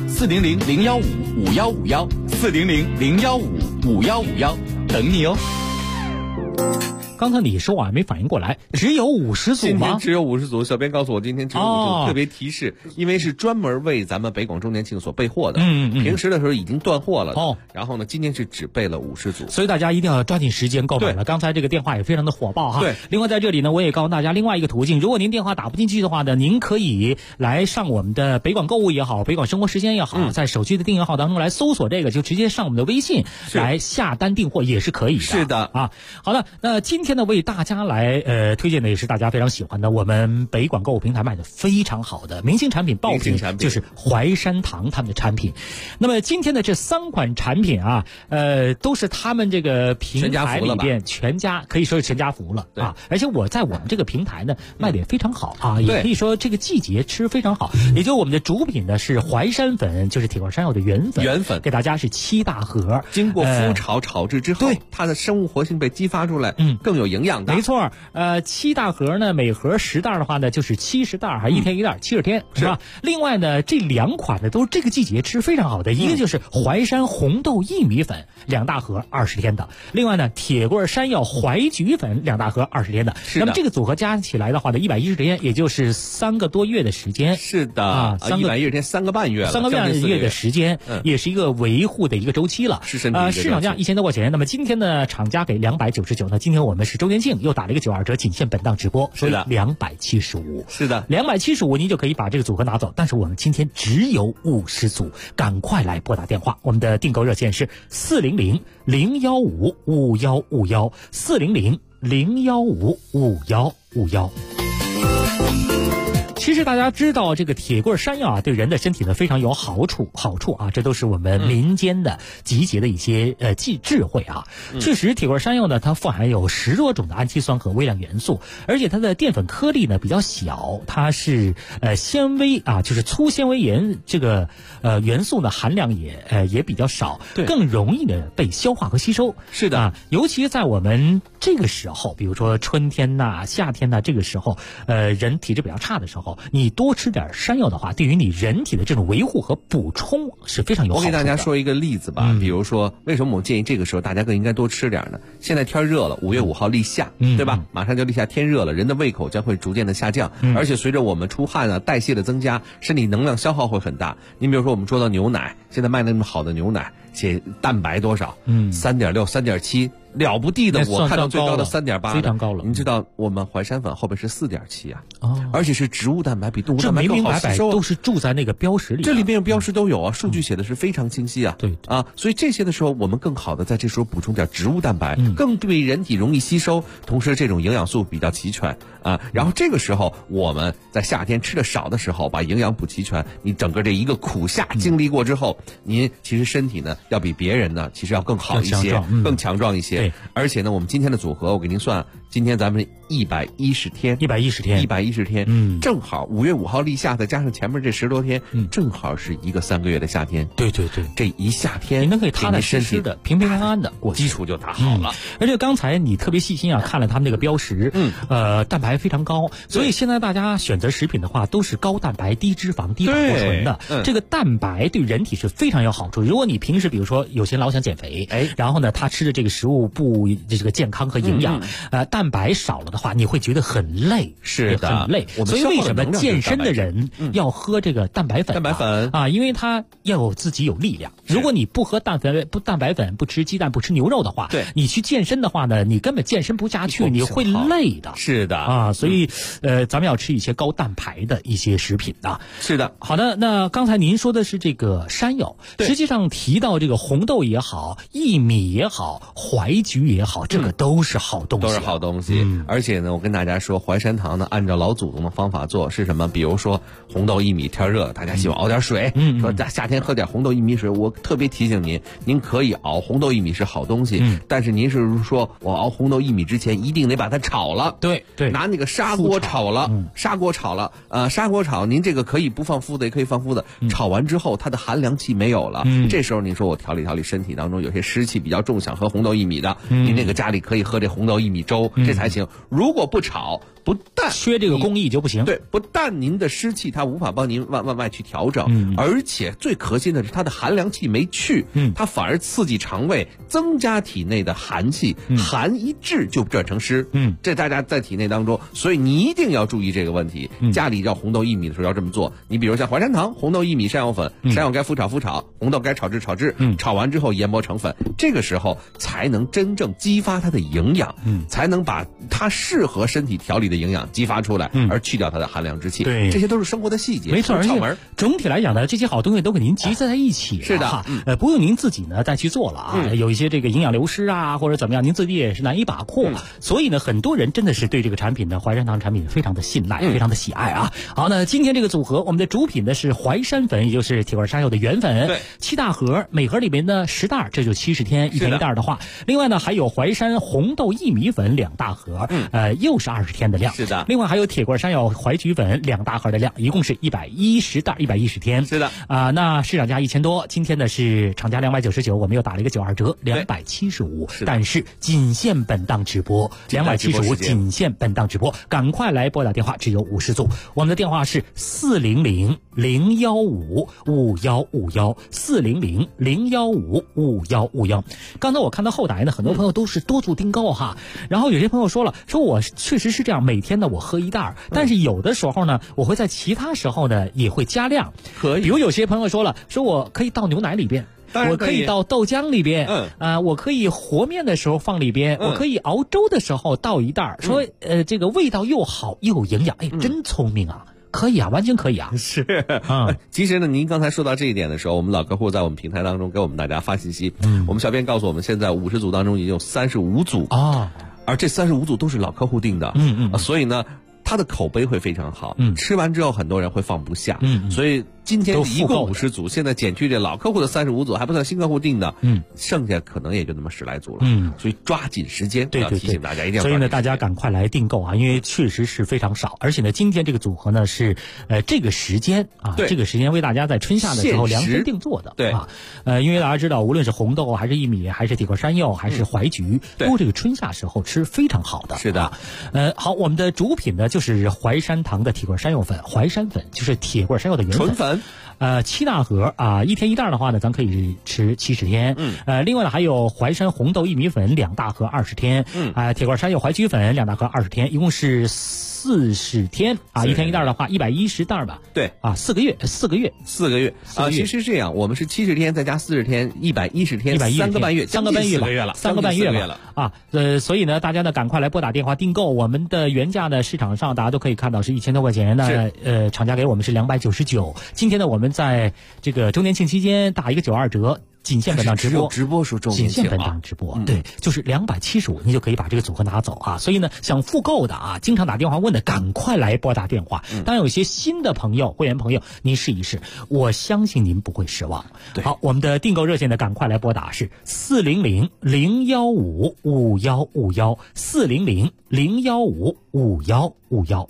400-015-5151，400-015-5151，等你哦。 刚才你说我还没反应过来，只有50组吗？ 今天只有50组，小编告诉我今天只有50组，特别提示，因为是专门为咱们北广周年庆所备货的。平时的时候已经断货了然后呢，今天是只备了50组， 所以大家一定要抓紧时间购买了。刚才这个电话也非常的火爆哈。对。另外在这里呢，我也告诉大家另外一个途径，如果您电话打不进去的话呢，您可以来上我们的北广购物也好，北广生活时间也好，在手机的订阅号当中来搜索这个，就直接上我们的微信来下单订货也是可以的。 是的啊。好的，那今天呢为大家来推荐的也是大家非常喜欢的，我们北广购物平台卖的非常好的明星产品爆品，就是淮山堂他们的产品。那么今天的这3款产品啊，都是他们这个平台里边全家可以说是全家福了啊。而且我在我们这个平台呢卖的也非常好啊，也可以说这个季节吃非常好。也就我们的主品呢是淮山粉，就是铁罐山药的原粉，给大家是7大盒， 经过麸炒炒制之后，它的生物活性被激发出来，更有营养的。 没错，7大盒呢，每盒10袋的话呢，就是70袋，还1天1袋，70天是吧？另外呢，这2款呢都是这个季节吃非常好的，一个就是淮山红豆薏米粉2大盒20天的，另外呢，铁棍山药淮菊粉2大盒20天的。那么这个组合加起来的话呢，110天，也就是3个多月的时间。 是的，110天3个半月了 ，3个半月的时间，也是一个维护的一个周期了。 市场价1000多块钱，那么今天呢，厂家给299，那今天我们是周年庆，又打了一个92折，仅限本档直播，所以275。 是的 ，275您就可以把这个组合拿走，但是我们今天只有50组，赶快来拨打电话，我们的订购热线是400-015-5151，400-015-5151。其其实大家知道这个铁棍山药啊，对人的身体呢非常有好处啊，这都是我们民间的集结的一些智慧啊。确实，铁棍山药呢，它富含有10多种的氨基酸和微量元素，而且它的淀粉颗粒呢比较小，它是纤维啊，就是粗纤维盐这个元素呢含量也比较少，更容易的被消化和吸收。 是的啊，尤其在我们这个时候，比如说春天呐、夏天呐，这个时候人体质比较差的时候，你多吃点山药的话，对于你人体的这种维护和补充是非常有好处的。 我给大家说一个例子吧，比如说为什么我建议这个时候大家更应该多吃点呢？现在天热了，5月5号立夏，对吧？马上就立夏，天热了，人的胃口将会逐渐的下降，而且随着我们出汗啊、代谢的增加，身体能量消耗会很大。你比如说我们说到牛奶，现在卖那么好的牛奶，写蛋白多少，3.6、3.7。了不地的，我看到最高的3.8， 非常高了。 您知道我们淮山粉后边是4.7啊，而且是植物蛋白，比动物蛋白更好吸收。 这明明白白都是注在那个标识里， 这里面标识都有啊，数据写的是非常清晰啊。 对啊，所以这些的时候，我们更好的在这时候补充点植物蛋白，更对人体容易吸收，同时这种营养素比较齐全啊。然后这个时候我们在夏天吃的少的时候，把营养补齐全，你整个这一个苦夏经历过之后，您其实身体呢要比别人呢其实要更好一些，更强壮一些。而且呢，我们今天的组合，我给您算，今天咱们110天，正好5月5号立夏，再加上前面这10多天，正好是一个3个月的夏天。 对， 这一夏天， 你能可以踏踏实实的、平平安安的过， 基础就打好了。 而且刚才你特别细心啊，看了他们那个标识，蛋白非常高，所以现在大家选择食品的话，都是高蛋白、低脂肪、低胆固醇的。这个蛋白对人体是非常有好处。如果你平时比如说有些人老想减肥，然后呢，他吃的这个食物不这个健康和营养，蛋白少了的话，你会觉得很累， 是的， 很累。所以为什么健身的人要喝这个蛋白粉？啊，因为他要自己有力量。如果你不喝蛋白粉，不吃鸡蛋，不吃牛肉的话，你去健身的话呢，你根本健身不下去，你会累的。 是的啊，所以咱们要吃一些高蛋白的一些食品啊。 是的。 好的，那刚才您说的是这个山药，实际上提到这个红豆也好，薏米也好，淮菊也好，这个都是好东西， 都是好东西。而且呢，我跟大家说，淮山堂呢按照老祖宗的方法做是什么？比如说红豆薏米，天热大家希望熬点水，说夏天喝点红豆薏米水。我特别提醒您可以熬红豆薏米是好东西，但是您是说我熬红豆薏米之前一定得把它炒了， 对， 拿那个砂锅炒了，砂锅炒，您这个可以不放麸的，也可以放麸的，炒完之后它的寒凉气没有了，这时候您说我调理身体当中有些湿气比较重，想喝红豆薏米的，您那个家里可以喝这红豆薏米粥，这才行。如果不炒，不但缺这个工艺就不行。 对，不但您的湿气它无法帮您往外去调整，而且最核心的是它的寒凉气没去，它反而刺激肠胃，增加体内的寒气，寒一滞就转成湿，这大家在体内当中，所以你一定要注意这个问题。家里要红豆薏米的时候要这么做。你比如像淮山堂红豆薏米山药粉，山药该麸炒，红豆该炒制，炒完之后研磨成粉，这个时候才能真正激发它的营养，才能把它适合身体调理的营养激发出来，而去掉它的寒凉之气。 对， 这些都是生活的细节， 没错。而且总体来讲呢，这些好东西都给您集在一起， 是的， 不用您自己呢再去做了啊。有一些这个营养流失啊，或者怎么样，您自己也是难以把控。所以呢，很多人真的是对这个产品呢，淮山堂产品非常的信赖，非常的喜爱啊。好，那今天这个组合，我们的主品呢是淮山粉，也就是铁棍山药的原粉，7大盒，每盒里面呢10袋，这就70天，1天1袋的话。另外呢，还有淮山红豆薏米粉2大盒，又是20天的量。 是的。 另外还有铁棍山药淮菊粉2大盒的量，一共是110袋，110天。 是的。 那市场价1000多，今天呢是厂家299，我们又打了一个92折，275。但是仅限本档直播，275仅限本档直播，赶快来拨打电话，只有50组。我们的电话是400-015-5151，400-015-5151。刚才我看到后台呢，很多朋友都是多组订购哈，然后有些朋友说了，说我确实是这样，每天呢我喝1袋，但是有的时候呢，我会在其他时候呢也会加量， 可以。 比如有些朋友说了，说我可以倒牛奶里边。我可以倒豆浆里边，我可以和面的时候放里边，我可以熬粥的时候倒1袋，说这个味道又好又有营养，真聪明啊！可以啊，完全可以啊。 是其实呢，您刚才说到这一点的时候，我们老客户在我们平台当中给我们大家发信息，我们小编告诉我们，现在50组当中已经有35组啊， 而这35组都是老客户订的，所以呢。 它的口碑会非常好。吃完之后很多人会放不下。所以今天一共50组，现在减去这老客户的35组，还不算新客户订的，剩下可能也就那么10来组了。所以抓紧时间， 对， 要提醒大家一定要。 所以呢，大家赶快来订购啊，因为确实是非常少，而且呢，今天这个组合呢是这个时间啊，这个时间为大家在春夏的时候量身定做的。 对啊，因为大家知道，无论是红豆还是薏米，还是铁棍山药，还是淮菊，都这个春夏时候吃非常好的。 是的。 好，我们的主品呢就是淮山堂的铁棍山药粉，淮山粉就是铁棍山药的原粉。 纯粉。 7大盒啊，1天1袋的话呢，咱可以吃70天。另外呢，还有淮山红豆薏米粉2大盒20天。铁棍山药淮菊粉2大盒20天，一共是40天啊，1天1袋的话110袋吧。 对啊 ，4个月啊。其实这样，我们是70天再加40天，110天，3个半月，将近4个月了 ，3个半月了啊。所以呢，大家呢赶快来拨打电话订购，我们的原价呢市场上大家都可以看到是1000多块钱呢，厂家给我们是299。今天呢，我们在这个周年庆期间打一个92折。仅限本档直播， 直播时候周年庆仅限本档直播，对，就是275，你就可以把这个组合拿走啊。所以呢，想复购的啊，经常打电话问的，赶快来拨打电话。当然，有些新的朋友、会员朋友，您试一试，我相信您不会失望。好，我们的订购热线呢，赶快来拨打是400-015-5151，400-015-5151。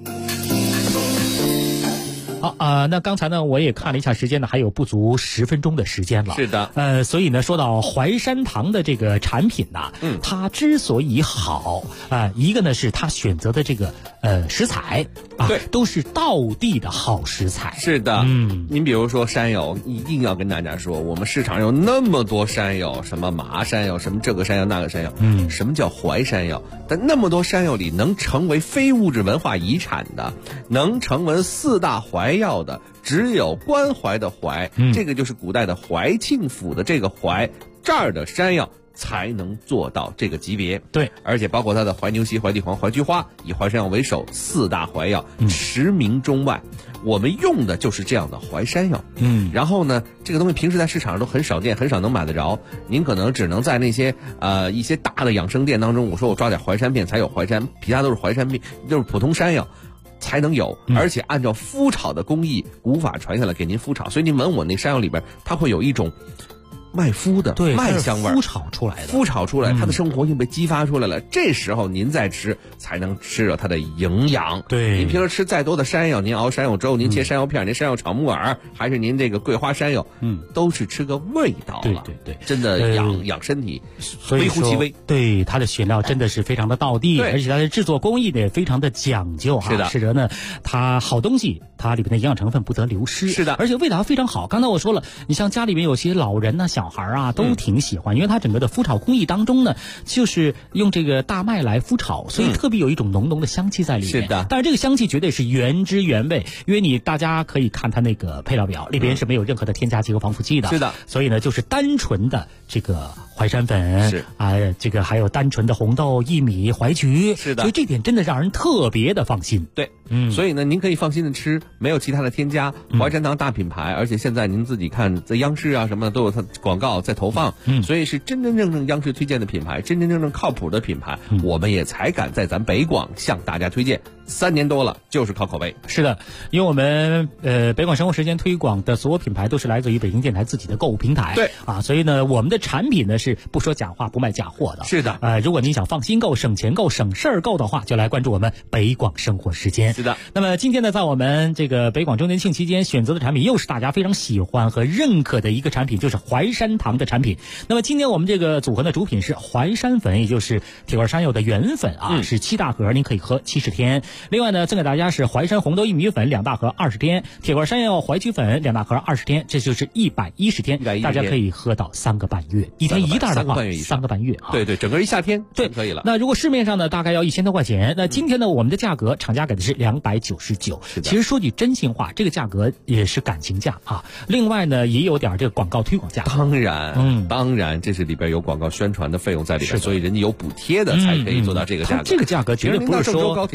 好那刚才呢，我也看了一下时间呢，还有不足10分钟的时间了。 是的， 所以呢，说到淮山堂的这个产品呢，它之所以好一个呢是它选择的这个食材对， 都是道地的好食材。 是的，您比如说山药，一定要跟大家说，我们市场有那么多山药，什么麻山药，什么这个山药那个山药，什么叫淮山药？但那么多山药里，能成为非物质文化遗产的，能成为4大淮药的，只有关淮的淮，这个就是古代的淮庆府的这个淮，这儿的山药才能做到这个级别。 对， 而且包括它的淮牛膝、淮地黄、淮菊花，以淮山药为首，4大淮药驰名中外。我们用的就是这样的淮山药。然后呢，这个东西平时在市场上都很少见，很少能买得着。您可能只能在那些一些大的养生店当中，我说我抓点淮山片才有淮山，其他都是淮山片，都是普通山药才能有，而且按照麸炒的工艺，古法传下来给您麸炒，所以您闻我那山药里边，它会有一种麦麸的麦香味， 麸炒出来， 它的生活性被激发出来了。这时候您再吃，才能吃到它的营养。 对， 您平时吃再多的山药，您熬山药粥，您切山药片，您山药炒木耳，还是您这个桂花山药，都是吃个味道了。 对， 真的养身体，微乎其微。 对，它的选料真的是非常的道地，而且它的制作工艺呢也非常的讲究哈。 是的， 使得呢，它好东西，它里面的营养成分不得流失。 是的， 而且味道非常好。刚才我说了，你像家里面有些老人呢、小孩啊，都挺喜欢，因为它整个的麸炒工艺当中呢，就是用这个大麦来麸炒，所以特别有一种浓浓的香气在里面。 是的， 但是这个香气绝对是原汁原味，因为大家可以看它那个配料表里边是没有任何的添加剂和防腐剂的。 是的， 所以呢，就是单纯的这个淮山粉， 是这个还有单纯的红豆、薏米、淮菊。 是的， 所以这点真的让人特别的放心。 对，所以呢，您可以放心的吃，没有其他的添加。淮山堂大品牌，而且现在您自己看，在央视啊什么的都有它广告在投放。所以是真真正正央视推荐的品牌，真真正正靠谱的品牌，我们也才敢在咱北广向大家推荐。3年多了，就是靠口碑。 是的，因为我们北广生活时间推广的所有品牌都是来自于北京电台自己的购物平台。 对所以呢，我们的产品呢是不说假话、不卖假货的。 是的， 如果您想放心购、省钱购、省事儿购的话，就来关注我们北广生活时间。 是的。 那么今天呢，在我们这个北广周年庆期间选择的产品，又是大家非常喜欢和认可的一个产品，就是淮山堂的产品。那么今天我们这个组合的主品是淮山粉，也就是铁棍山药的原粉是7大盒，您可以喝70天。另外呢，赠给大家是淮山红豆薏米粉2大盒20天，铁棍山药淮菊粉2大盒20天，这就是110天，大家可以喝到3个半月，1天1袋的话3个半月对，整个一夏天对可以了。 那如果市面上呢，大概要1000多块钱，那今天呢，我们的价格厂家给的是299。其实说句真心话，这个价格也是感情价另外呢，也有点这个广告推广价。 当然，这是里边有广告宣传的费用在里边，所以人家有补贴的才可以做到这个价格。 这个价格绝对不是说郑州高铁站，别说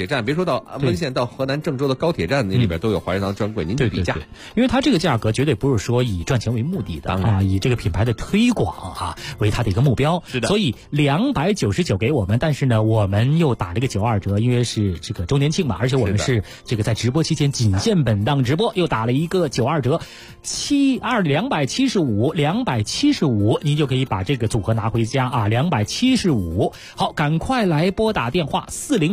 到温县到河南郑州的高铁站，那里边都有怀山堂专柜，您去比价。 对，因为它这个价格绝对不是说以赚钱为目的的啊，以这个品牌的推广为它的一个目标。 是的， 所以299给我们，但是呢，我们又打了一个92折，因为是这个周年庆嘛，而且我们是这个在直播期间仅限本档直播，又打了一个92折，275，您就可以把这个组合拿回家啊，275。好，赶快来拨打电话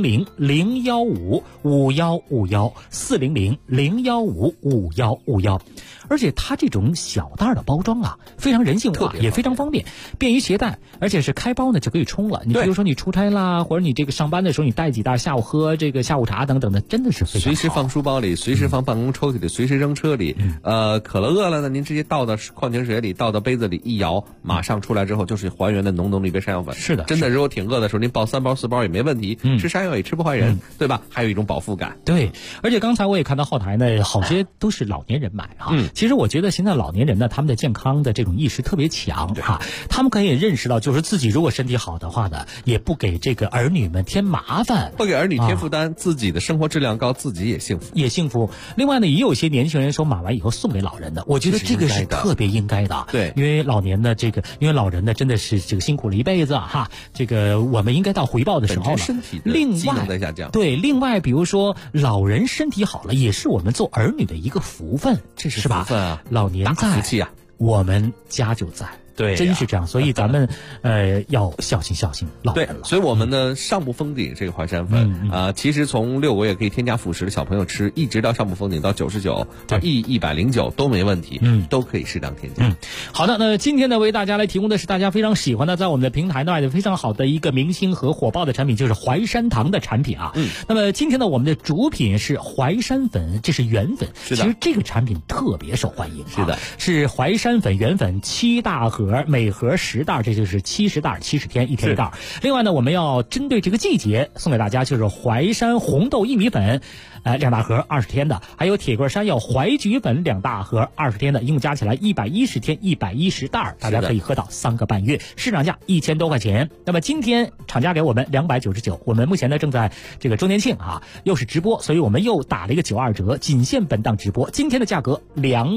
400-015-5151，400-015-5151。而且它这种小袋的包装啊，非常人性化，也非常方便，便于携带，而且是开包呢就可以冲了。你比如说你出差啦，或者你这个上班的时候你带几袋，下午喝这个下午茶等等的，真的是非常好。 随时放书包里，随时放办公抽屉里，随时扔车里。渴了饿了呢，您直接倒到矿泉水里，倒到杯子里一摇，马上出来之后就是还原的浓浓的一杯山药粉。 是的， 真的，如果挺饿的时候，您抱3包4包也没问题。吃山药也吃不坏人，对吧？还有一种饱腹感。 对，而且刚才我也看到后台呢，好些都是老年人买其实我觉得现在老年人呢，他们的健康的这种意识特别强他们可以认识到，就是自己如果身体好的话呢，也不给这个儿女们添麻烦， 不给儿女添负担，自己的生活质量高，自己也幸福。 另外呢，也有些年轻人说买完以后送给老人的，我觉得这个是特别应该的。 对， 因为老人呢真的是这个辛苦了一辈子这个我们应该到回报的时候了。 身体的机能在下降。 对，另外比如说老人身体好了，也是我们做儿女的一个福分， 这是吧？ 福分啊， 老年在， 大福气啊， 我们家就在。 对， 真是这样，所以咱们要孝心老人了。 对，所以我们呢上部封顶这个淮山粉其实从6个月可以添加辅食的小朋友吃，一直到上部封顶到99到109都没问题，都可以适当添加。 好的，那今天呢为大家来提供的是大家非常喜欢的，在我们的平台卖的非常好的一个明星和火爆的产品，就是淮山堂的产品那么今天呢我们的主品是淮山粉，这是原粉。 是的， 其实这个产品特别受欢迎。 是的， 是淮山粉原粉7大盒，每盒10袋，这就是70袋，70天1天1袋。另外呢，我们要针对这个季节送给大家就是淮山红豆薏米粉，2大盒20天的，还有铁棍山药淮菊粉2大盒20天的，一共加起来110天110袋，大家可以喝到3个半月，市场价1000多块钱。那么今天厂家给我们299，我们目前呢正在这个周年庆又是直播，所以我们又打了一个92折，仅限本档直播。今天的价格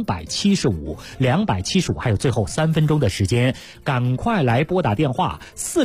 275，还有最后3分钟的时间，赶快来拨打电话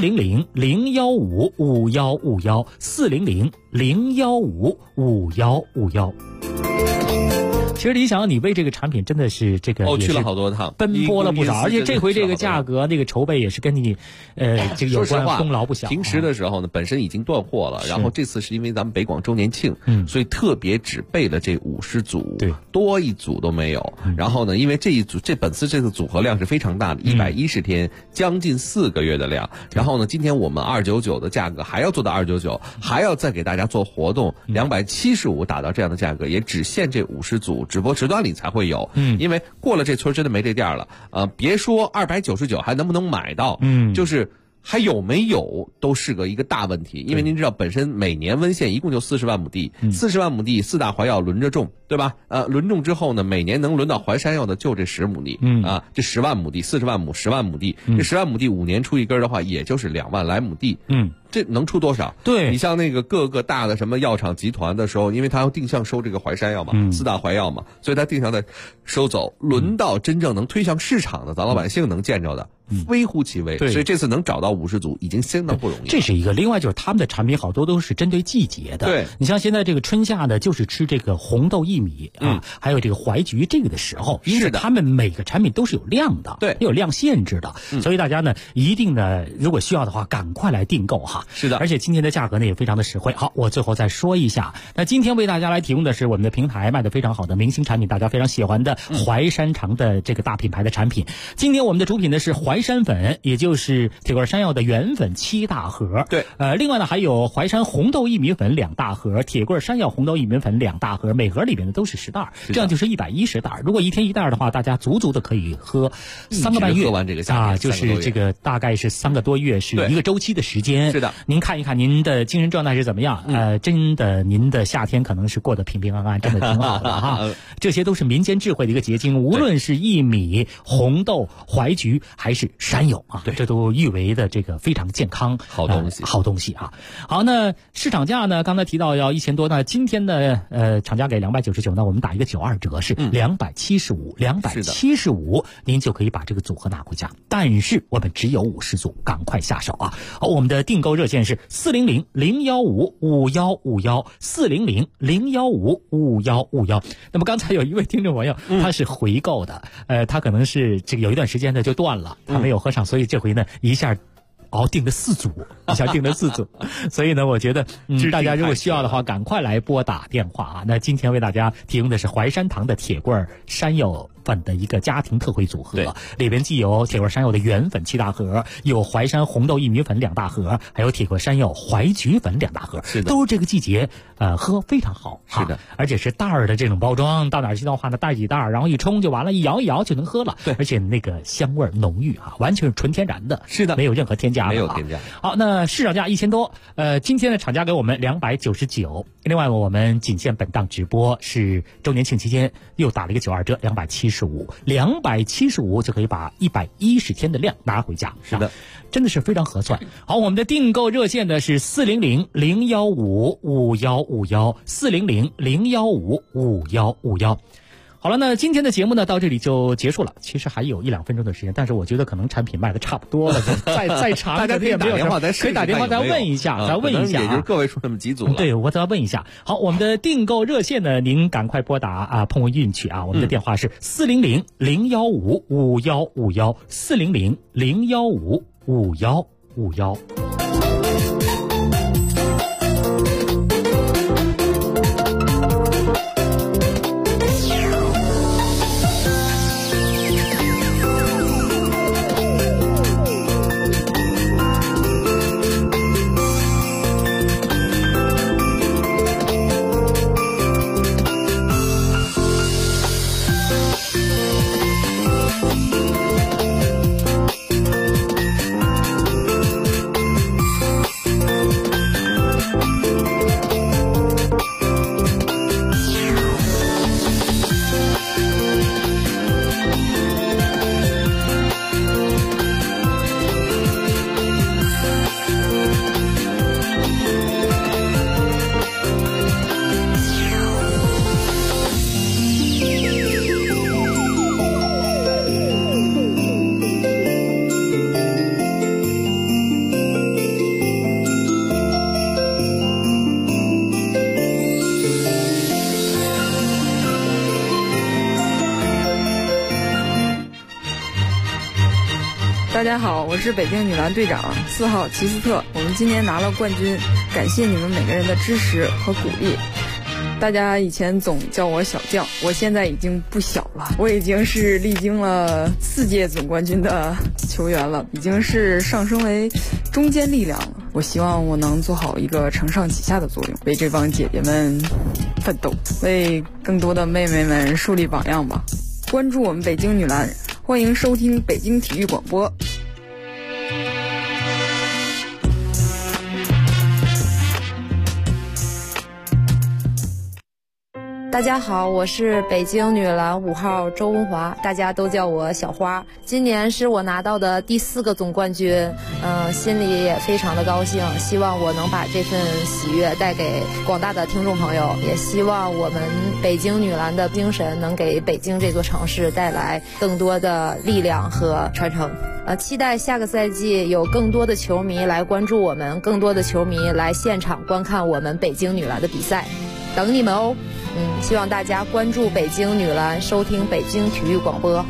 400-015-5151，400-015-5151。其实李想，你为这个产品真的是这个去了好多趟， 奔波了不少，而且这回这个价格那个筹备也是跟你这个有关，功劳不小。 平时的时候呢，本身已经断货了，然后这次是因为咱们北广周年庆，所以特别只备了这50组， 对， 多一组都没有。然后呢，因为本次这个组合量是非常大的，110天，将近4个月的量。然后呢，今天我们299的价格还要做到299，还要再给大家做活动，275打到这样的价格，也只限这50组。直播时段里才会有，因为过了这村真的没这店了。别说299还能不能买到，就是还有没有都是一个大问题。因为您知道，本身每年温县一共就40万亩地，40万亩地4大淮药轮着种，对吧？轮种之后呢，每年能轮到淮山药的就这10亩地，这10万亩地，40万亩10万亩地，这10万亩地5年出一根的话，也就是2万来亩地，这能出多少？ 对， 你像那个各个大的什么药厂集团的时候，因为他要定向收这个淮山药嘛，4大淮药嘛，所以他定向的收走，轮到真正能推向市场的咱老百姓能见着的，微乎其微。所以这次能找到50组已经相当不容易。 这是一个，另外就是他们的产品好多都是针对季节的。 对， 你像现在这个春夏呢，就是吃这个红豆薏米还有这个淮菊这个的时候，因为他们每个产品都是有量的， 对， 有量限制的，所以大家呢一定呢，如果需要的话，赶快来订购是的， 而且今天的价格呢也非常的实惠。好，我最后再说一下，那今天为大家来提供的是我们的平台卖的非常好的明星产品，大家非常喜欢的淮山堂的这个大品牌的产品。今天我们的主品呢是淮山粉，也就是铁棍山药的原粉7大盒。 对， 另外呢还有淮山红豆薏米粉2大盒，铁棍山药红豆薏米粉2大盒，每盒里边呢都是10袋，这样就是110袋。如果1天1袋的话，大家足足的可以喝3个半月， 喝完这个价就是这个大概是3个多月，是一个周期的时间。 是的， 您看一看您的精神状态是怎么样？真的，您的夏天可能是过得平平安安，真的挺好的这些都是民间智慧的一个结晶，无论是薏米、红豆、淮菊，还是是山药啊，这都誉为的这个非常健康好东西， 好东西啊。好，那市场价呢？刚才提到要1000多，那今天的厂家给299，那我们打一个92折是275，275，您就可以把这个组合拿回家。但是我们只有50组，赶快下手啊！好，我们的订购热线是400-015-5151，400-015-5151。那么刚才有一位听众朋友，他是回购的，他可能是这个有一段时间呢就断了，他没有喝上，所以这回呢一下订了4组，所以呢，我觉得大家如果需要的话，赶快来拨打电话啊。那今天为大家提供的是淮山堂的铁棍山药粉的一个家庭特惠组合，里边既有铁棍山药的原粉7大盒，有淮山红豆薏米粉2大盒，还有铁棍山药淮菊粉2大盒， 是的， 都是这个季节喝非常好， 是的， 而且是袋儿的这种包装，到哪儿去的话呢，带几袋，然后一冲就完了，一摇一摇就能喝了， 对， 而且那个香味浓郁啊，完全是纯天然的， 是的， 没有任何添加。 没有添加。 好，那市场价1000多，今天的厂家给我们299。另外，我们仅限本档直播是周年庆期间又打了一个92折，275就可以把110天的量拿回家。 是的， 真的是非常合算。好，我们的订购热线呢是400-015-5151，400-015-5151。好了，那今天的节目呢到这里就结束了。其实还有1-2分钟的时间，但是我觉得可能产品卖的差不多了，再长大家可以打电话再可以打电话再问一下， 也就是个位数那么几组了。 对，我再问一下。好，我们的订购热线呢，您赶快拨打啊，碰碰运气啊。我们的电话是400-015-5151，400-015-5151。 大家好，我是北京女篮队长4号齐斯特，我们今年拿了冠军，感谢你们每个人的支持和鼓励。大家以前总叫我小将，我现在已经不小了，我已经是历经了4届总冠军的球员了，已经是上升为中坚力量了。我希望我能做好一个承上启下的作用，为这帮姐姐们奋斗，为更多的妹妹们树立榜样吧。关注我们北京女篮，欢迎收听北京体育广播。 大家好，我是北京女篮5号周文华，大家都叫我小花。今年是我拿到的第4个总冠军，心里也非常的高兴，希望我能把这份喜悦带给广大的听众朋友，也希望我们北京女篮的精神能给北京这座城市带来更多的力量和传承。期待下个赛季有更多的球迷来关注我们，更多的球迷来现场观看我们北京女篮的比赛，等你们哦。希望大家关注北京女篮，收听北京体育广播。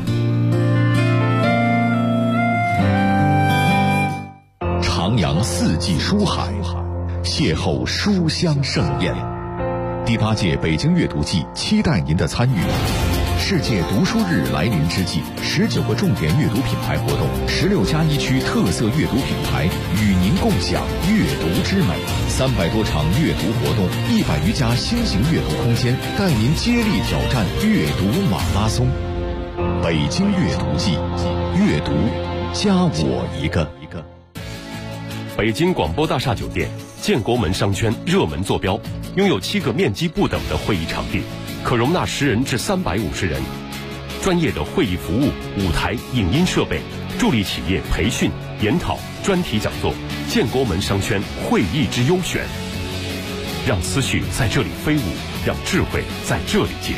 徜徉4季书海，邂逅书香盛宴。第8届北京阅读季期待您的参与。世界读书日来临之际，19个重点阅读品牌活动，16+1区特色阅读品牌与您共享阅读之美，300多场阅读活动，100余家新型阅读空间，带您接力挑战阅读马拉松。北京阅读季，阅读加我一个。 北京广播大厦酒店，建国门商圈热门坐标，拥有7个面积不等的会议场地，可容纳10人至350人。专业的会议服务、舞台、影音设备， 助力企业培训、研讨、专题讲座，建国门商圈会议之优选。让思绪在这里飞舞，让智慧在这里结